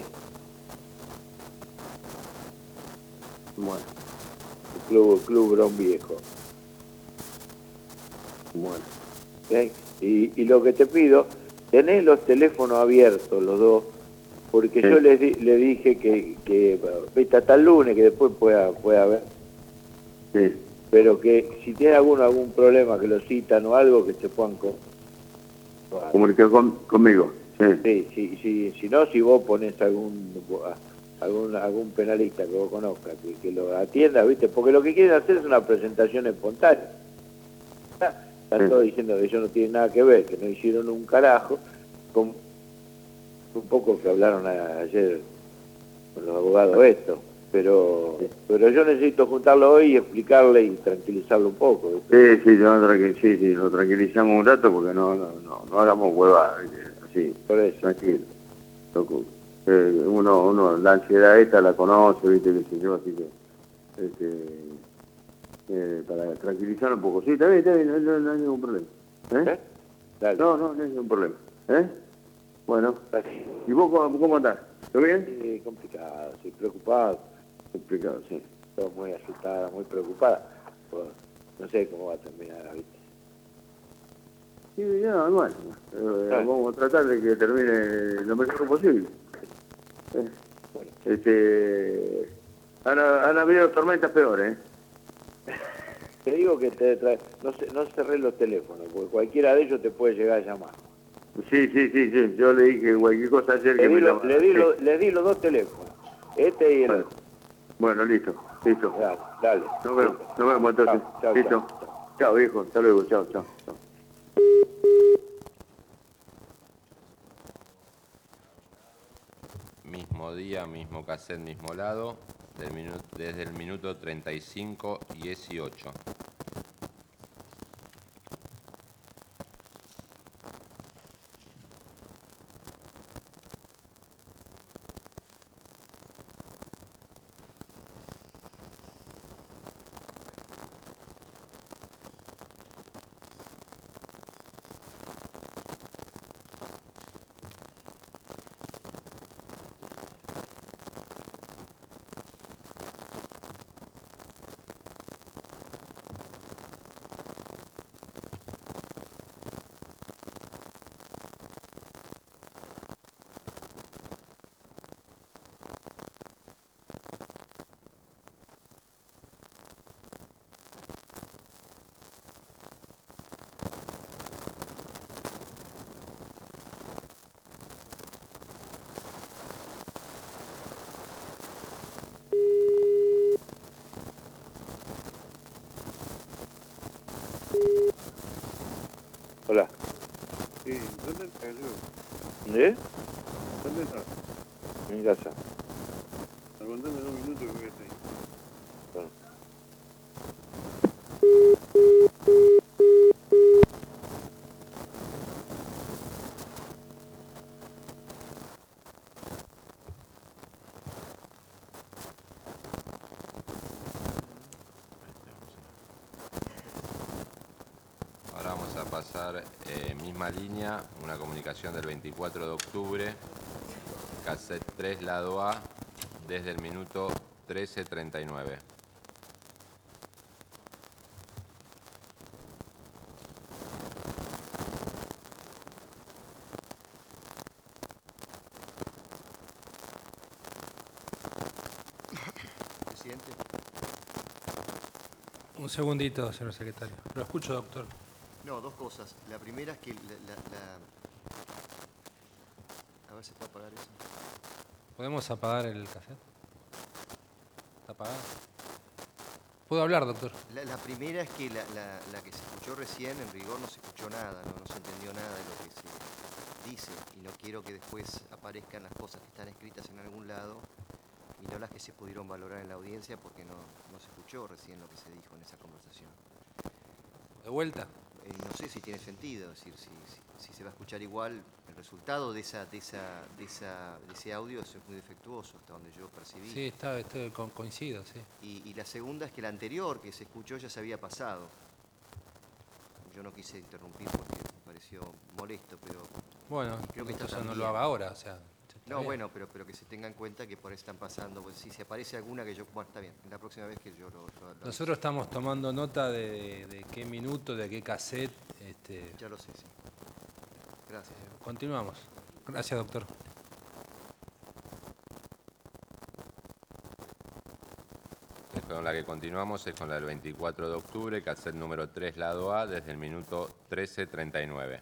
T: Bueno.
P: El club, club Bron Viejo.
T: Bueno.
P: ¿Ok? Y, y lo que te pido, tenés los teléfonos abiertos, los dos, porque
T: Sí.
P: yo les di- le dije que, que viste, hasta el lunes, que después pueda, pueda ver,
T: Sí.
P: pero que si tiene alguno algún problema, que lo citan o algo, que se puedan... co-
T: Comunicar con, conmigo. Sí.
P: Sí, sí, sí, si no, si vos ponés algún algún algún penalista que vos conozcas, que, que lo atienda, ¿viste? Porque lo que quieren hacer es una presentación espontánea. Están todos diciendo que ellos no tienen nada que ver, que no hicieron un carajo, con un poco que hablaron a- ayer con los abogados esto, pero pero yo necesito juntarlo hoy y explicarle y tranquilizarlo un poco, ¿viste?
T: Sí, sí, lo tranqui- sí, sí, lo tranquilizamos un rato porque no, no, no, no hagamos huevadas, ¿viste? Así,
P: por eso.
T: Tranquilo. Loco. Eh, uno, uno, la ansiedad esta la conoce, viste, qué sé yo, así que, este, eh, para tranquilizar un poco. Sí, está bien, está bien, no, no- no hay ningún problema. ¿Eh? No, no, no hay ningún problema. ¿Eh? Bueno. ¿Y vos cómo, cómo andás? ¿Todo bien?
P: Sí, complicado, sí, preocupado.
T: Complicado, sí.
P: Estoy muy asustada, muy preocupada. Pues, no sé cómo va a terminar, ¿viste?
T: Sí, no, bueno, eh, vamos a tratar de que termine lo mejor posible. Eh, Este, han, han habido tormentas peores, ¿eh?
P: Te digo que te tra- no, se- no cerré los teléfonos, porque cualquiera de ellos te puede llegar a llamar.
T: Sí, sí, sí, sí. Yo le dije cualquier cosa ayer
P: Le
T: que
P: di,
T: me
P: lo-
T: llamara.
P: le, di
T: Sí.
P: lo- le di los dos teléfonos, este y el
T: Bueno.
P: otro.
T: Bueno, listo, listo.
P: Dale, dale.
T: Nos vemos, nos vemos entonces.
P: Chao, chao,
T: listo. Chao, viejo. Hasta luego. Chao, chao. chao.
B: Mismo día, mismo cassette, mismo lado, del minu- desde el minuto treinta y cinco dieciocho.
P: Hola.
S: Sí, ¿dónde estás yo?
P: ¿Eh?
S: ¿Dónde estás?
P: En casa.
S: Aguantame dos minutos que voy a estar ahí.
P: Bueno.
B: Ahora vamos a pasar, eh, misma línea, una comunicación del veinticuatro de octubre, cassette tres, lado A, desde el minuto trece treinta y nueve.
A: Presidente. Un segundito, señor secretario. Lo escucho, doctor.
U: No, dos cosas. La primera es que la... la- la- A ver si puedo apagar eso.
A: ¿Podemos apagar el cassette? ¿Está apagado? ¿Puedo hablar, doctor?
U: La, la primera es que la, la- la que se escuchó recién, en rigor, no se escuchó nada, no, no se entendió nada de lo que se dice, y no quiero que después aparezcan las cosas que están escritas en algún lado y no las que se pudieron valorar en la audiencia porque no, no se escuchó recién lo que se dijo en esa conversación.
A: ¿De vuelta?
U: Eh, no sé si tiene sentido, es decir, si, si, si se va a escuchar igual, el resultado de, esa, de, esa, de, esa, de ese audio es muy defectuoso, hasta donde yo percibí.
A: Sí, está, está, coincido, sí.
U: Y, y la segunda es que la anterior que se escuchó ya se había pasado. Yo no quise interrumpir porque me pareció molesto, pero...
A: Bueno,
U: creo que
A: entonces
U: también.
A: no lo haga ahora, o sea...
U: No, bien. bueno, pero, pero que se tenga en cuenta que por ahí están pasando, pues si se aparece alguna que yo... Bueno, está bien, la próxima vez que yo lo... lo, lo
A: Nosotros estamos tomando nota de, de qué minuto, de qué cassette... Este...
U: Ya lo sé, sí. Gracias.
A: Eh, continuamos. Gracias, doctor.
B: Con la que continuamos es con la del veinticuatro de octubre, cassette número tres, lado A, desde el minuto trece treinta y nueve.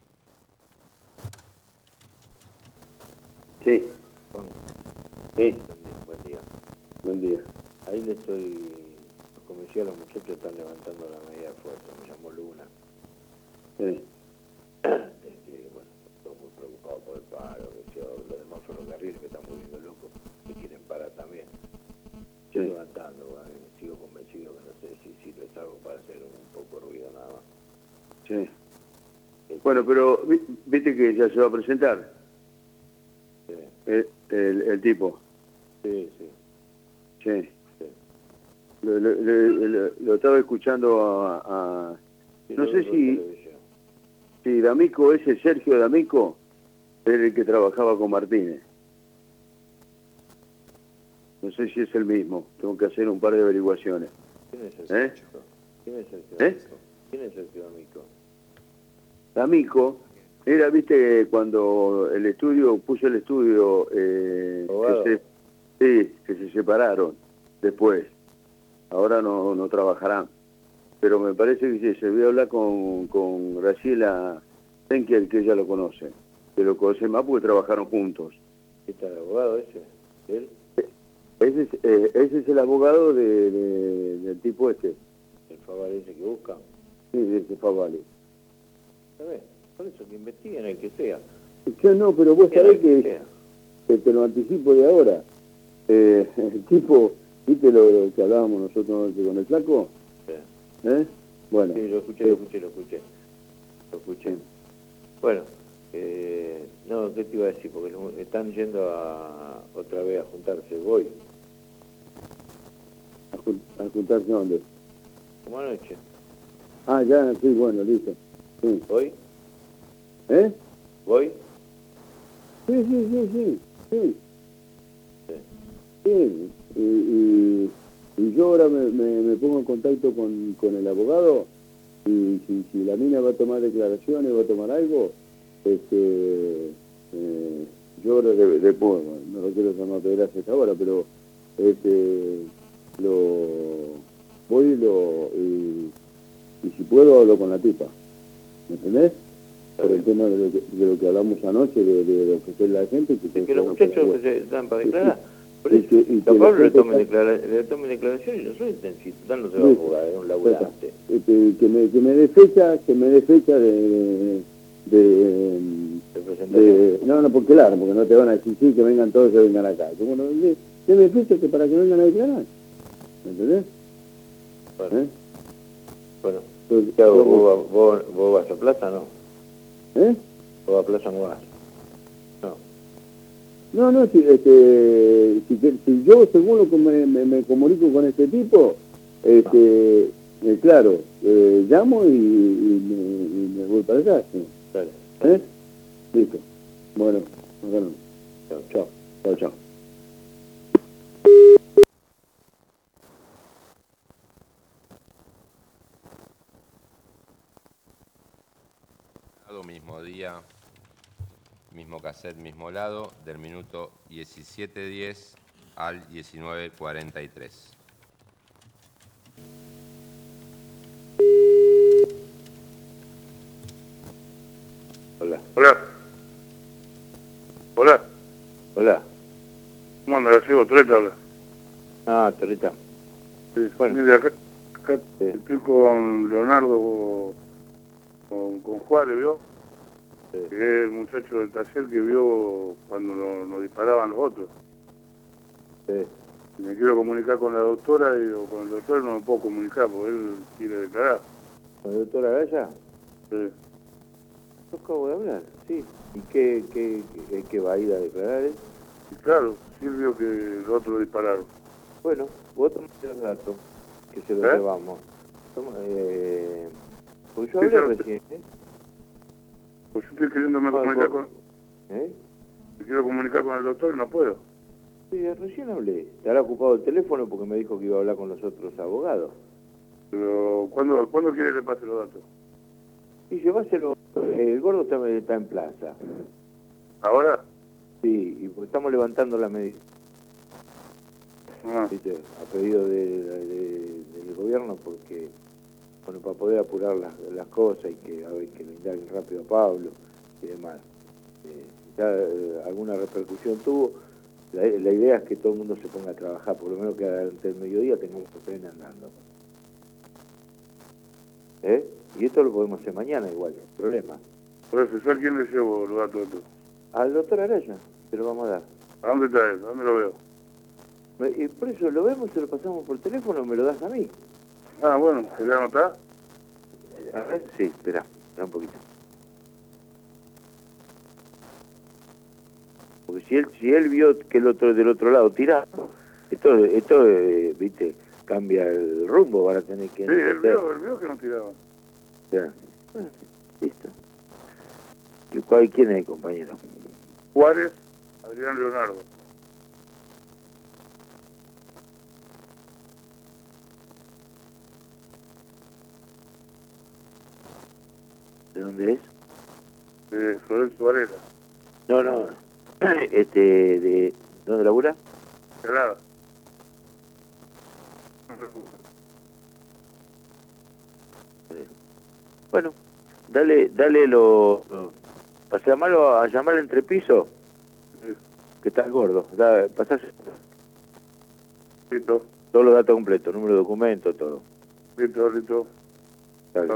T: Sí. Sí.
J: Buen día.
T: Buen día.
J: Ahí le estoy... Los comisiones, los muchachos están levantando la medida de fuerza. Me llamó Luna.
T: Sí.
J: Este, bueno, estoy muy preocupado por el paro, que yo, los demás ferrocarriles que están volviendo locos, que quieren parar también. Estoy
T: Sí.
J: levantando, bueno, sigo convencido que no sé si sirve algo para hacer un poco de ruido nada más.
T: Sí. Bueno, pero vi- viste que ya se va a presentar
J: Sí,
T: el, el, el tipo.
J: sí, sí.
T: Sí.
J: Sí.
T: Lo, lo- lo- lo- lo estaba escuchando a... a-
J: Sí,
T: no
J: lo
T: sé
J: veo en
T: si,
J: televisión.
T: si D'Amico, ese Sergio D'Amico, era el que trabajaba con Martínez. No sé si es el mismo. Tengo que hacer un par de averiguaciones.
J: ¿Quién es el
T: ¿Eh?
J: Sergio? ¿Quién es el
T: ¿Eh?
J: Sergio? ¿Quién es el tío amigo?
T: D'Amico era, viste, cuando el estudio, puso el estudio, eh,
J: Abogado.
T: que se, sí, que se separaron después. Ahora no, no trabajarán. Pero me parece que sí, se voy a hablar con, con Graciela Henkel, que ella lo conoce. Que lo conoce más porque trabajaron juntos.
J: ¿Está el abogado ese? ¿Él?
T: Ese es, eh, ese es el abogado de, de- del tipo este.
J: ¿El Favale ese que buscan?
T: Sí, de ese Favale.
J: Está bien, por eso que investiguen el que sea.
T: Yo no, pero vos sabés
J: El que
T: que,
J: sea.
T: que te lo anticipo de ahora. Eh, el tipo, ¿viste lo, lo que hablábamos nosotros anoche con el flaco?
J: Sí.
T: ¿Eh? Bueno.
J: Sí, lo escuché, lo escuché, lo escuché. Lo escuché. Bueno, eh, no, ¿qué te iba a decir? Porque lo- están yendo a, otra vez a juntarse. Voy,
T: ¿A, jun- a juntarse dónde?
J: como anoche.
T: Ah, ya, sí, bueno, listo. Sí.
J: ¿Voy?
T: ¿Eh?
J: ¿Voy?
T: Sí, sí, sí, sí. Sí.
J: Sí.
T: Sí. Y, y, y yo ahora me, me, me pongo en contacto con, con el abogado y si, si la mina va a tomar declaraciones, va a tomar algo, este, eh, yo ahora de- después, no lo quiero llamar pedrastas ahora, pero este, lo voy y, lo, y, y si puedo hablo con la tipa, ¿me entendés? Por el tema de lo que, de lo que hablamos anoche, de, de lo que es la gente. Que,
J: Que los muchachos que se dan para declarar. Por
T: Y
J: eso,
T: que- y que
J: a
T: la
J: Pablo le
T: gente
J: tomen,
T: está-
J: declara- le tomen declaración y no soy intensivo, no se va a
T: Sí.
J: jugar, es un laburante.
T: Este, que me que me dé fecha que me dé fecha de de, de,
J: De presentación.
T: de- no no porque claro porque no te van a decir sí que vengan todos que vengan acá como no de- deme fecha que para que vengan a declarar, ¿me entendés?
J: Bueno,
T: ¿Eh?
J: bueno.
T: Entonces,
J: ¿Qué hago?
T: yo-
J: ¿Vos, va- vos, vos vas a Plaza no?
T: ¿Eh?
J: ¿Vos a Plaza no vas? No.
T: No, no, si, este, si, que- si yo según lo que me, me, me comunico con este tipo, este, eh, claro, eh, llamo y, y me, y me voy para allá. ¿Sí?
J: Dale.
T: ¿Eh? Listo. Bueno, bueno.
J: Chao,
T: Chao, chao, chao.
B: Mismo día, mismo cassette, mismo lado, del minuto diecisiete diez al diecinueve cuarenta y tres.
J: Hola.
S: Hola. Hola.
J: Hola.
S: ¿Cómo anda? Sigo Torreta, habla.
J: Ah, Torreta.
S: Sí.
J: Bueno.
S: Mire, acá, acá estoy con Leonardo, con, con Juárez, ¿vio? que es el muchacho del taller que vio cuando nos, nos disparaban los otros.
T: Sí.
S: Me quiero comunicar con la doctora y digo, con el doctor no me puedo comunicar porque él quiere declarar.
T: ¿Con la doctora Gaya?
S: Sí.
T: Yo acabo de hablar, sí. ¿Y qué, qué, qué, qué va a ir a declarar él?
S: Y claro, Silvio que los otros dispararon.
T: Bueno, vos tomate los datos, que se los
S: ¿Eh?
T: llevamos. Toma, eh... Pues yo
S: Sí,
T: hablé
S: pero-
T: recién, ¿eh?
S: Pues yo estoy queriéndome
T: Con-
S: comunicar
T: con-
S: con...
T: ¿Eh?
S: Me quiero comunicar con el doctor y no puedo.
T: Sí, recién hablé. Estará ocupado el teléfono porque me dijo que iba a hablar con los otros abogados.
S: Pero, ¿cuándo, ¿cuándo quiere que le pase los datos?
T: Y lleváselo. El gordo está, está en plaza.
S: ¿Ahora?
T: Sí, y porque estamos levantando la medida.
S: Ah.
T: ¿Viste? A pedido de, de- del gobierno porque, bueno, para poder apurar las, las cosas y que a ver que le indaguen rápido a Pablo y demás. Eh, ya eh, alguna repercusión tuvo. La, la idea es que todo el mundo se ponga a trabajar, por lo menos que durante el mediodía tengamos que tren andando. ¿Eh? Y esto lo podemos hacer mañana igual, no hay problema.
S: Por eso, ¿yo a quién le llevo los datos estos?
T: Al doctor Araya, se lo vamos a dar.
S: ¿A dónde está él? ¿A dónde lo veo?
T: Me- y por eso lo vemos, se lo pasamos por teléfono, me lo das a mí.
S: Ah, bueno, ¿se le anota?
T: A ver, sí, espera, espera un poquito. Porque si él, si él vio que el otro del otro lado tiraba, esto, esto eh, viste, cambia el rumbo, van a tener que...
S: Sí, él vio, él vio que no tiraba.
T: Ya. Bueno, listo. ¿Y cuál, quién es el compañero?
S: Juárez, Adrián Leonardo.
T: ¿De dónde es?
S: De Florencio Varela.
T: No, no, este, de... ¿Dónde labura?
S: Nada.
T: Bueno, dale, dale lo... lo- Para llamarlo, a llamar al entrepiso, que está el gordo. Da, pasás
S: Listo,
T: todos los datos completos, número de documento, todo.
S: listo, listo.
T: Dale.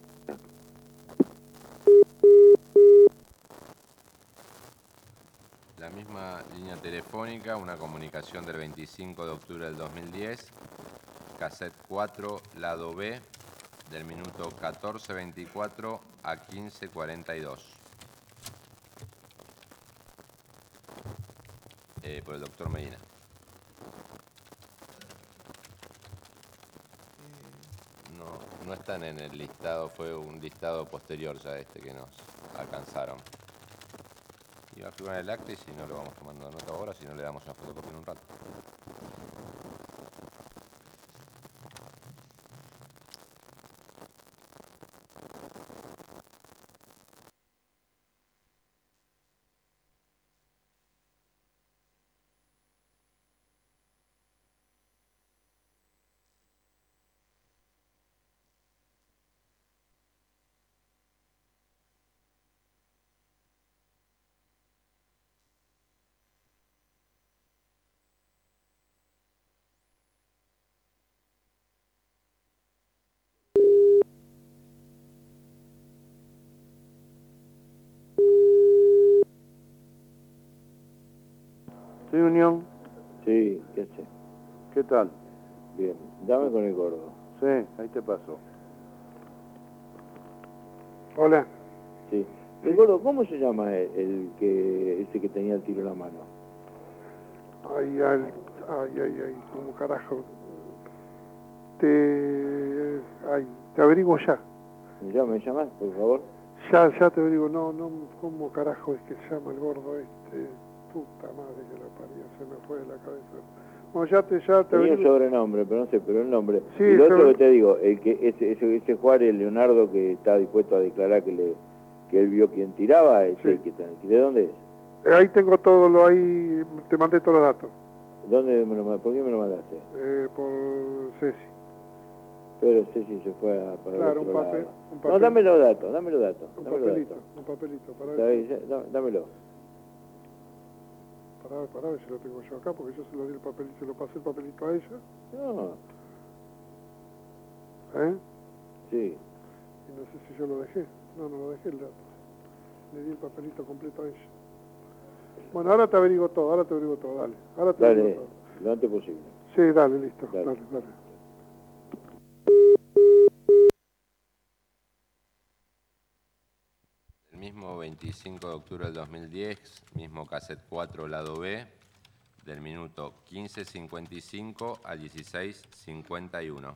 B: La misma línea telefónica, una comunicación del veinticinco de octubre del dos mil diez, cassette cuatro, lado B, del minuto catorce veinticuatro a quince cuarenta y dos. Eh, por el doctor Medina. No, no están en el listado, fue un listado posterior ya este que nos alcanzaron. Iba a firmar el acta y si no lo vamos tomando nota ahora, si no le damos una fotocopia en un rato.
S: ¿Sí, Unión?
T: Sí, ¿qué hace?
S: ¿Qué tal?
T: Bien, dame con el gordo.
S: Sí, ahí te paso. Hola.
T: Sí. El gordo, ¿cómo se llama el, el que ese que tenía el tiro en la mano?
C: Ay, ay, ay, ay, ay, como carajo. Te... Ay, te averiguo ya.
T: ¿Ya me llamas, por favor?
C: Ya, ya te averiguo. No, no, ¿cómo carajo es que se llama el gordo este? Puta madre que la parió, se me fue de la cabeza. Bueno, ya te, ya te
T: Tenía un
C: averiguo.
T: sobrenombre, pero no sé, pero el nombre.
C: Sí,
T: y lo otro
C: sobre-
T: que te digo, el que ese, ese, ese Juárez Leonardo que está dispuesto a declarar que le que él vio quien tiraba, ese que está- ¿de dónde es?
C: Eh, Ahí tengo todo lo ahí, te mandé todos los datos.
T: ¿Dónde me lo, ma- ¿Por qué me lo mandaste?
C: Eh, por Ceci.
T: Pero Ceci se fue a, para
C: Claro,
T: el
C: un
T: otro
C: papel,
T: lado.
C: un
T: No,
C: papel.
T: dame los datos, dame los datos.
C: Un
T: dame los
C: papelito,
T: datos.
C: un papelito, para
T: Está
C: ver,
T: bien, ya- dá- dámelo.
C: para ver, para ver si lo tengo yo acá, porque yo se lo di el papelito, se lo pasé el papelito a ella.
T: No,
C: ¿Eh?
T: sí.
C: Y no sé si yo lo dejé. No, no lo dejé el dato. le di el papelito completo a ella. Bueno, ahora te averiguo todo, ahora te averiguo todo, dale. Ahora te
T: Dale,
C: averiguo todo.
T: lo antes posible.
C: Sí, dale, listo,
T: Dale.
C: dale, dale.
B: El mismo veinticinco de octubre del dos mil diez, mismo cassette cuatro, lado B, del minuto quince cincuenta y cinco al dieciséis cincuenta y uno.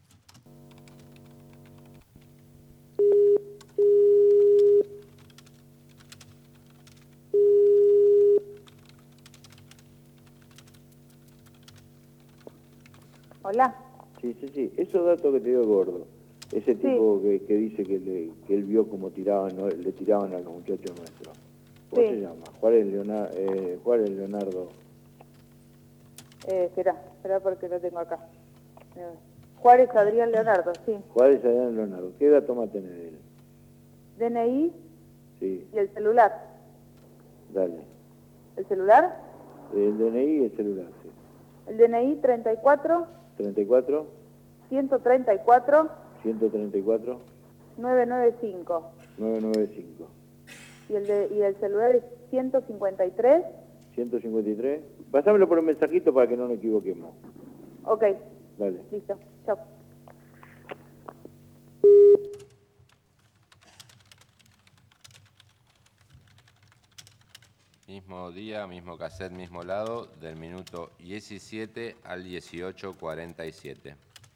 N: Hola.
T: Sí, sí, sí. Esos datos que te dio el gordo. Ese tipo que, que dice que, le, que él vio cómo tiraban, ¿no? Le tiraban a los muchachos nuestros. ¿Cómo
N: Sí.
T: se llama? Juárez Leonardo. Eh, Juárez Leonardo.
N: Eh, espera, espera porque lo tengo acá. Eh, Juárez Adrián Leonardo, sí.
T: Juárez Adrián Leonardo. ¿Qué dato más tenés de él?
N: D N I
T: Sí,
N: y el celular.
T: dale.
N: ¿El celular?
T: El D N I y el celular, sí.
N: El D N I treinta y cuatro,
T: treinta y cuatro,
N: ciento treinta y cuatro,
T: ciento treinta y cuatro,
N: novecientos noventa y cinco.
T: novecientos noventa y cinco.
N: Y el, de, y el celular es ciento cincuenta y tres.
T: ciento cincuenta y tres. Pásamelo por un mensajito para que no nos equivoquemos.
N: Ok,
T: Dale.
N: listo. Chao.
B: Mismo día, mismo cassette, mismo lado, del minuto diecisiete al dieciocho cuarenta y siete.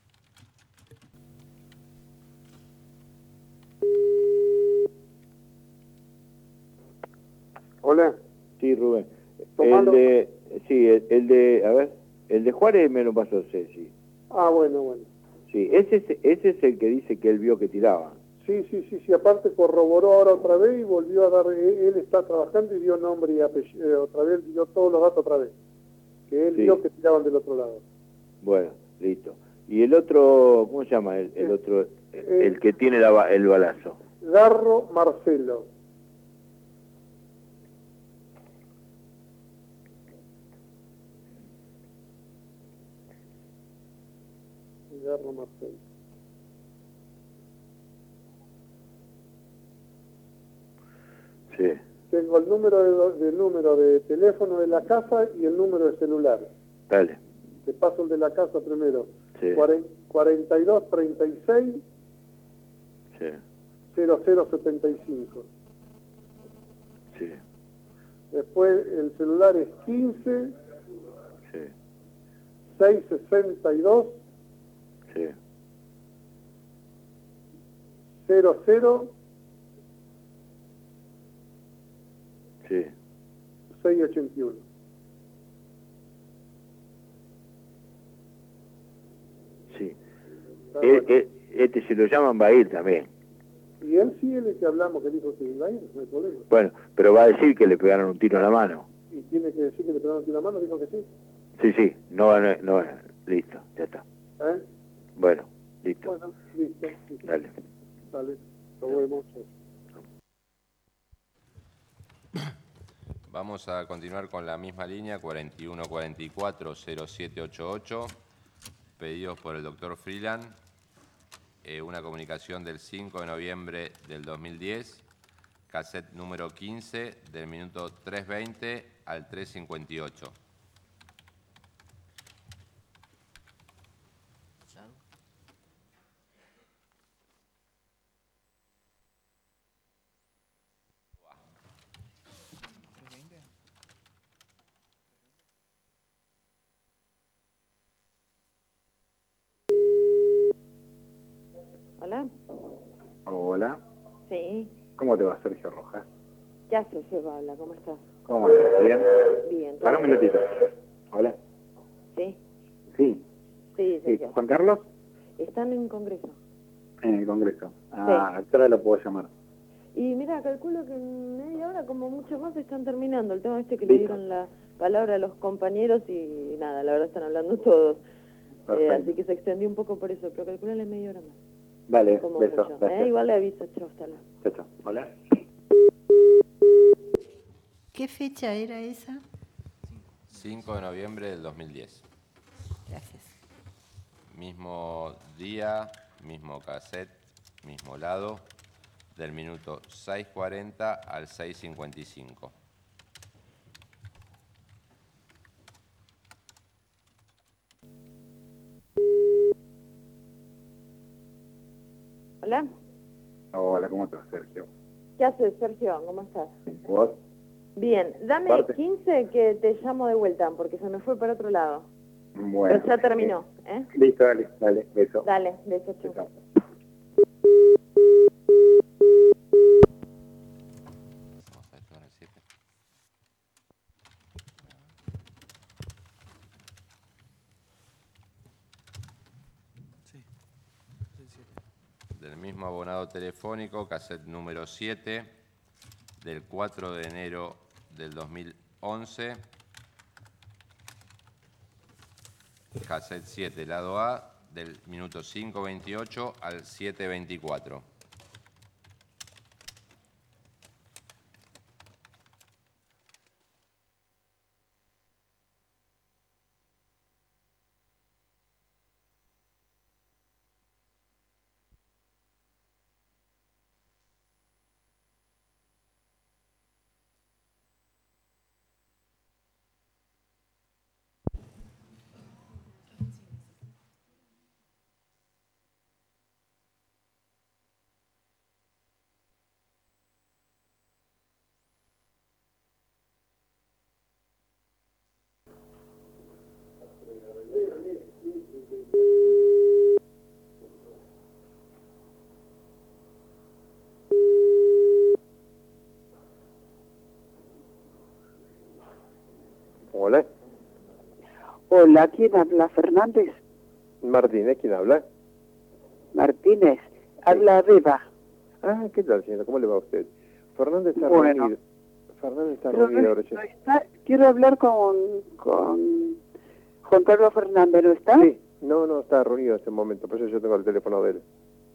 C: Hola.
T: Sí, Rubén. El
C: Tomando-
T: de, sí, el, el de, a ver, el de Juárez me lo pasó Ceci.
C: Ah, bueno, bueno.
T: Sí, ese es, ese es el que dice que él vio que tiraban.
C: Sí, sí, sí, sí, aparte corroboró ahora otra vez y volvió a dar, él él está trabajando y dio nombre y apellido, eh, otra vez dio todos los datos otra vez, que él
T: Sí.
C: vio que tiraban del otro lado.
T: Bueno, listo. Y el otro, ¿cómo se llama? El, el otro, el, el que tiene la ba- el balazo.
C: Garro Marcelo. Garro Marcelo.
T: Sí,
C: Tengo el número de, do- del número de teléfono de la casa y el número de celular.
T: dale.
C: Te paso el de la casa primero.
T: Sí,
C: Cuaren- cuarenta y dos treinta y seis
T: sí,
C: cero cero setenta y cinco.
T: sí,
C: Después el celular es quince
T: sí,
C: seiscientos sesenta y dos
T: sí.
C: cero cero
T: Sí.
C: seiscientos ochenta y uno.
T: Sí.
C: Está
T: Eh,
C: bueno.
T: eh, este, si lo llaman, va a ir también.
C: Y él sí, él es que hablamos, que dijo que iba a ir, no hay problema.
T: Bueno, pero va a decir que le pegaron un tiro en la mano.
C: Y tiene que decir que le pegaron aquí la mano, dijo que sí.
T: Sí, sí, no van a... No van a- listo, ya está.
C: ¿Eh?
T: Bueno, listo.
C: Bueno, listo. listo.
T: Dale.
C: Dale, nos vemos.
B: Vamos a continuar con la misma línea, cuarenta y uno cuarenta y cuatro cero siete ochenta y ocho, pedidos por el doctor Freeland, eh, una comunicación del cinco de noviembre del dos mil diez, cassette número quince, del minuto tres veinte al tres cincuenta y ocho.
D: Hola.
V: Hola,
D: Sí.
V: ¿cómo te va Sergio Rojas?
D: Ya se lleva, habla, ¿cómo estás?
V: ¿Cómo andas? ¿Bien?
D: Bien.
V: Para un minutito. Hola.
D: Sí.
V: Sí.
D: Sí,
V: sí.
D: Sergio.
V: ¿Juan Carlos?
D: Están en congreso.
V: En el Congreso. Ah, ¿a qué hora lo puedo llamar?
D: Y mira, calculo que en media hora, como mucho más, están terminando. El tema este que le
V: Listo.
D: dieron la palabra a los compañeros y nada, la verdad están hablando todos. Eh,
V: Perfecto.
D: así que se extendió un poco por eso, pero calculale media hora más.
V: Vale,
D: Como
V: beso.
D: mucho.
V: Gracias.
D: Eh, igual le aviso, chao, hasta luego.
V: Chao, chao. Hola.
E: ¿Qué fecha era esa?
B: cinco de noviembre del dos mil diez.
E: Gracias.
B: Mismo día, mismo cassette, mismo lado, del minuto seis cuarenta al seis cincuenta y cinco.
D: Hola.
V: Hola, ¿cómo estás, Sergio?
D: ¿Qué haces, Sergio? ¿Cómo estás?
V: ¿Vos?
D: Bien, dame
V: Parte.
D: quince que te llamo de vuelta, porque se me fue para otro lado.
V: Bueno.
D: Pero ya terminó, ¿eh?
V: Listo, dale, dale, beso.
D: Dale, beso, chau.
V: Chao.
B: Del mismo abonado telefónico, cassette número siete, del cuatro de enero del dos mil once. Cassette siete, lado A, del minuto cinco veintiocho al siete veinticuatro.
G: Hola.
I: Hola, ¿quién habla? ¿Fernández?
G: Martínez, ¿quién habla?
I: Martínez. Habla Beba.
G: Ah, ¿qué tal, señora? ¿Cómo le va a usted? Fernández está
I: Bueno.
G: reunido. Fernández está
I: Pero
G: reunido
I: no-
G: ahora,
I: no
G: señora.
I: está- quiero hablar con, con Juan Carlos Fernández, ¿no está?
G: Sí, no, no, está reunido en este momento, por eso yo tengo el teléfono de él.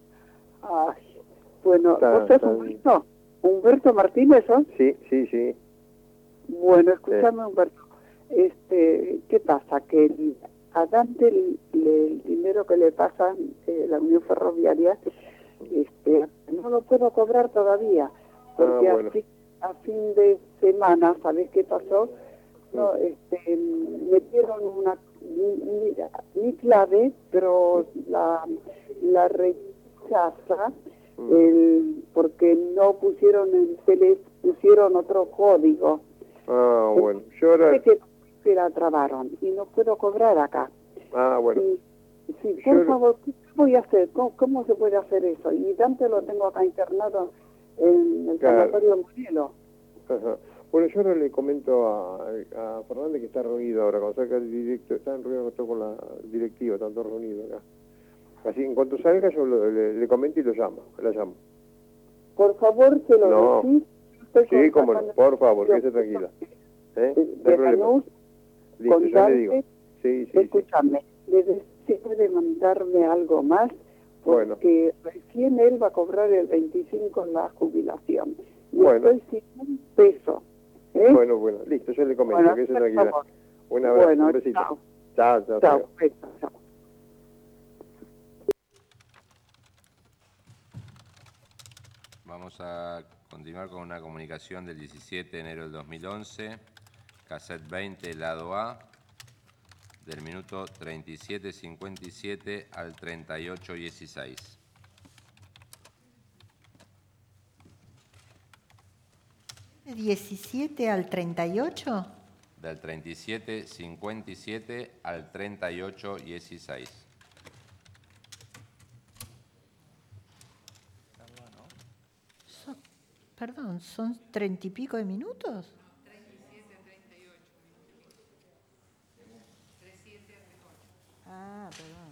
I: Ay, bueno,
G: Está-
I: ¿vos sos
G: está-
I: Humberto? ¿Humberto Martínez, ¿no?
G: Sí, sí, sí.
I: Bueno, escúchame, Humberto. Este, ¿qué pasa? Que el- a Dante el, le- el dinero que le pasa eh, la Unión Ferroviaria, este, no lo puedo cobrar todavía, porque
G: Ah, bueno.
I: a, fin, a fin de semana, ¿sabés qué pasó? No, este, metieron una mi, mira, mi clave, pero la, la rechaza el, porque no pusieron el tele, pusieron otro código.
G: Ah, bueno. Yo ahora...
I: Sé que, que la trabaron y no puedo cobrar acá.
G: Ah, bueno.
I: Y- sí,
G: Yo
I: por
G: lo-
I: favor, ¿qué voy a hacer? ¿Cómo, cómo se puede hacer eso? Y Dante lo tengo acá internado en el
G: Claro.
I: sanatorio Morelo.
G: Ajá. Bueno, yo ahora le comento a, a Fernández que está reunido ahora, cuando salga el directo, está en reunión con la directiva, están todos reunidos acá. Así, en cuanto salga, yo lo- le, le comento y lo llamo, la llamo.
I: Por favor, se lo
G: No.
I: decís. Yo estoy
G: Sí, cómo no,
I: contactando-
G: por favor, quédese tranquila. ¿Eh? No hay
I: de
G: problema.
I: Lanús,
G: Listo,
I: con
G: ya le digo.
I: Dante.
G: Sí, sí, sí.
I: Escúchame, le de- ¿se puede mandarme algo más?
G: Bueno.
I: Porque recién él va a cobrar el veinticinco en la jubilación. Y
G: Bueno.
I: estoy sin un peso. ¿eh?
G: Bueno, bueno, listo, yo le comento,
I: Bueno,
G: quédese
I: por
G: tranquila.
I: favor.
G: Un abrazo,
I: Bueno,
G: un besito.
I: chao.
G: Chao, chao.
I: Chao,
G: chao.
I: beso, chao.
B: Vamos a continuar con una comunicación del diecisiete de enero del dos mil once, cassette veinte, lado A, del minuto treinta y siete cincuenta y siete al treinta y ocho dieciséis.
E: diecisiete al treinta y ocho.
B: Del treinta y siete cincuenta y siete al treinta y ocho dieciséis.
E: Son- perdón, ¿son treinta y pico de minutos? Ah, perdón.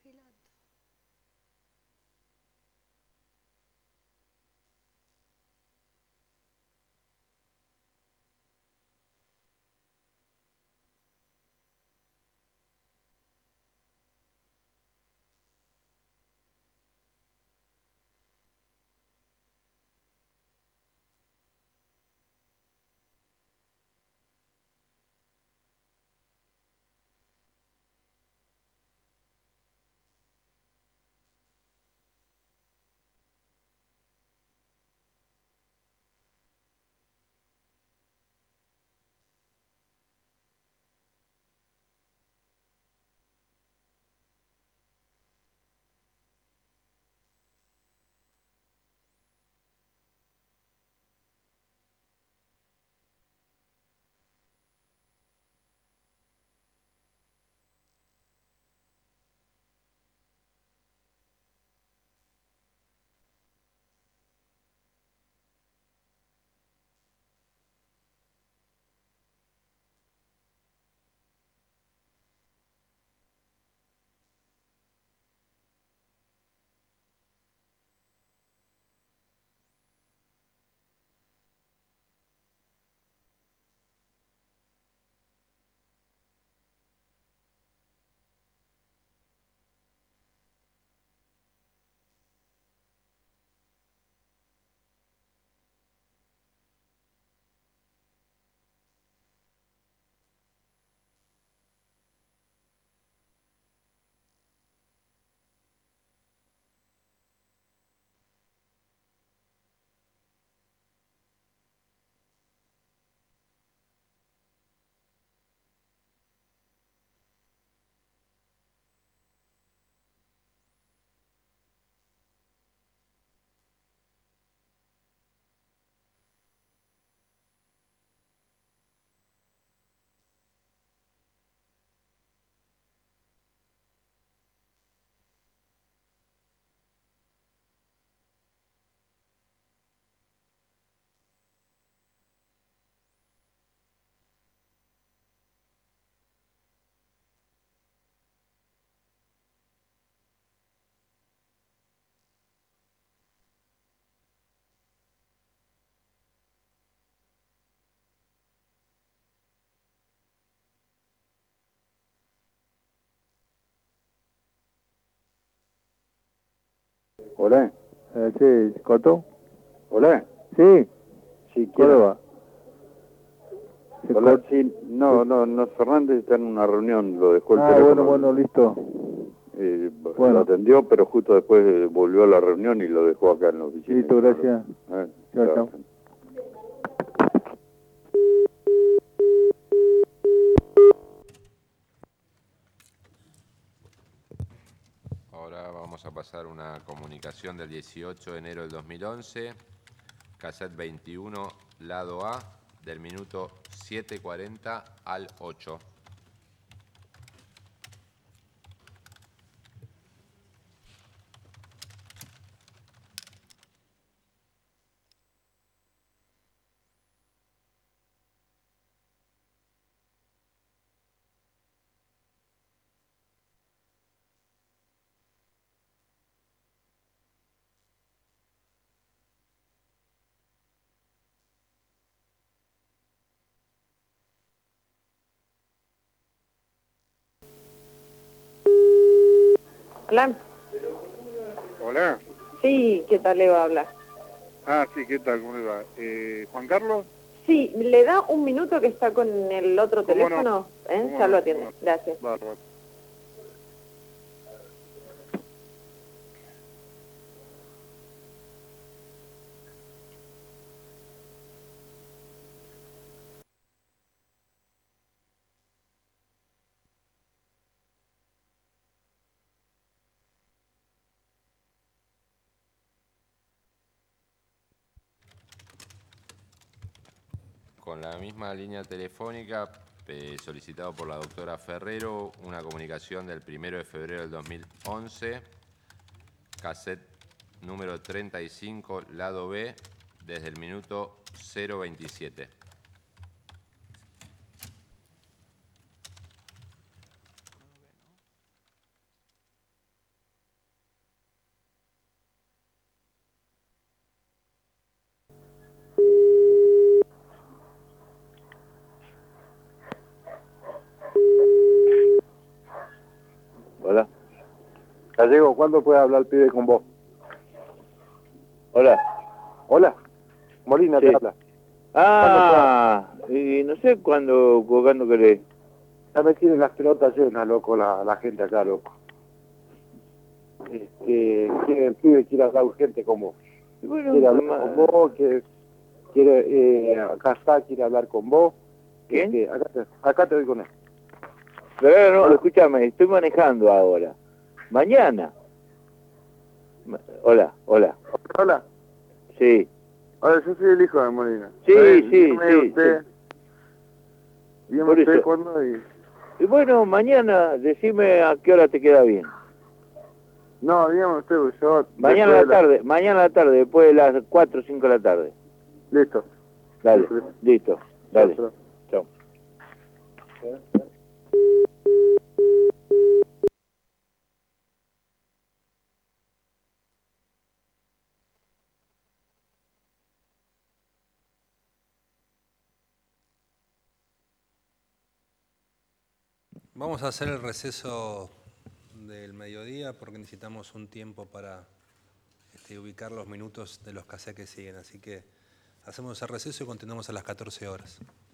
V: Hola.
S: Eh, sí, ¿cortó?
V: Hola.
S: Sí.
V: Sí,
S: ¿Cómo
V: quiero.
S: va?
V: Hola, sí. No, no, no, Fernández está en una reunión, lo dejó el
S: Ah,
V: teléfono.
S: bueno, bueno, listo.
V: Eh,
S: Bueno.
V: Lo atendió, pero justo después eh, volvió a la reunión y lo dejó acá en la oficina.
S: Listo, gracias.
V: Eh,
S: Chao,
V: chao.
S: chao.
B: Ahora vamos a pasar una comunicación del dieciocho de enero del dos mil once, cassette veintiuno, lado A, del minuto siete cuarenta al ocho.
M: Hola.
K: Hola.
M: Sí, ¿qué tal le va a hablar?
K: Ah, sí, ¿qué tal? ¿Cómo le va? Eh, ¿Juan Carlos?
M: Sí, ¿le da un minuto que está con el otro
K: ¿Cómo
M: teléfono?
K: no?
M: ¿Eh?
K: ¿Cómo
M: Ya
K: no?
M: lo atiende.
K: ¿Cómo no?
M: Gracias.
K: Bárbaro.
B: Con la misma línea telefónica eh, solicitado por la doctora Ferrero, una comunicación del primero de febrero del dos mil once, cassette número treinta y cinco, lado B, desde el minuto cero veintisiete.
K: Gallego, ¿cuándo puede hablar el pibe con vos?
J: Hola.
K: Hola. Molina
J: Sí.
K: te habla.
J: Ah, y no sé cuándo, cuándo querés.
K: Ya me tienen las pelotas llenas, loco, la, la gente acá, loco. Este, quiere, el pibe quiere hablar urgente con vos.
J: Bueno,
K: quiere hablar
J: ma-
K: con vos, quiere, quiere eh, acá está, quiere hablar con vos.
J: ¿Quién?
K: Este, acá, te, acá te doy con él.
J: Pero no, escúchame, estoy manejando ahora. Mañana. Ma- Hola, hola.
T: Hola.
J: Sí.
T: Hola, yo soy el hijo de Molina.
J: Sí,
T: Eh,
J: sí,
T: dígame
J: sí,
T: usted,
J: sí.
T: dígame
J: Por
T: usted
J: eso.
T: cuándo y...
J: Y bueno, mañana, decime a qué hora te queda bien.
T: No, dígame usted, porque yo...
J: Mañana a
T: después
J: la
T: de
J: tarde, mañana a la tarde, después de las cuatro o cinco de la tarde.
T: Listo.
J: Dale, listo, dale.
T: Chao,
J: Chao.
A: Vamos a hacer el receso del mediodía porque necesitamos un tiempo para este, ubicar los minutos de los cassettes que siguen. Así que hacemos el receso y continuamos a las catorce horas.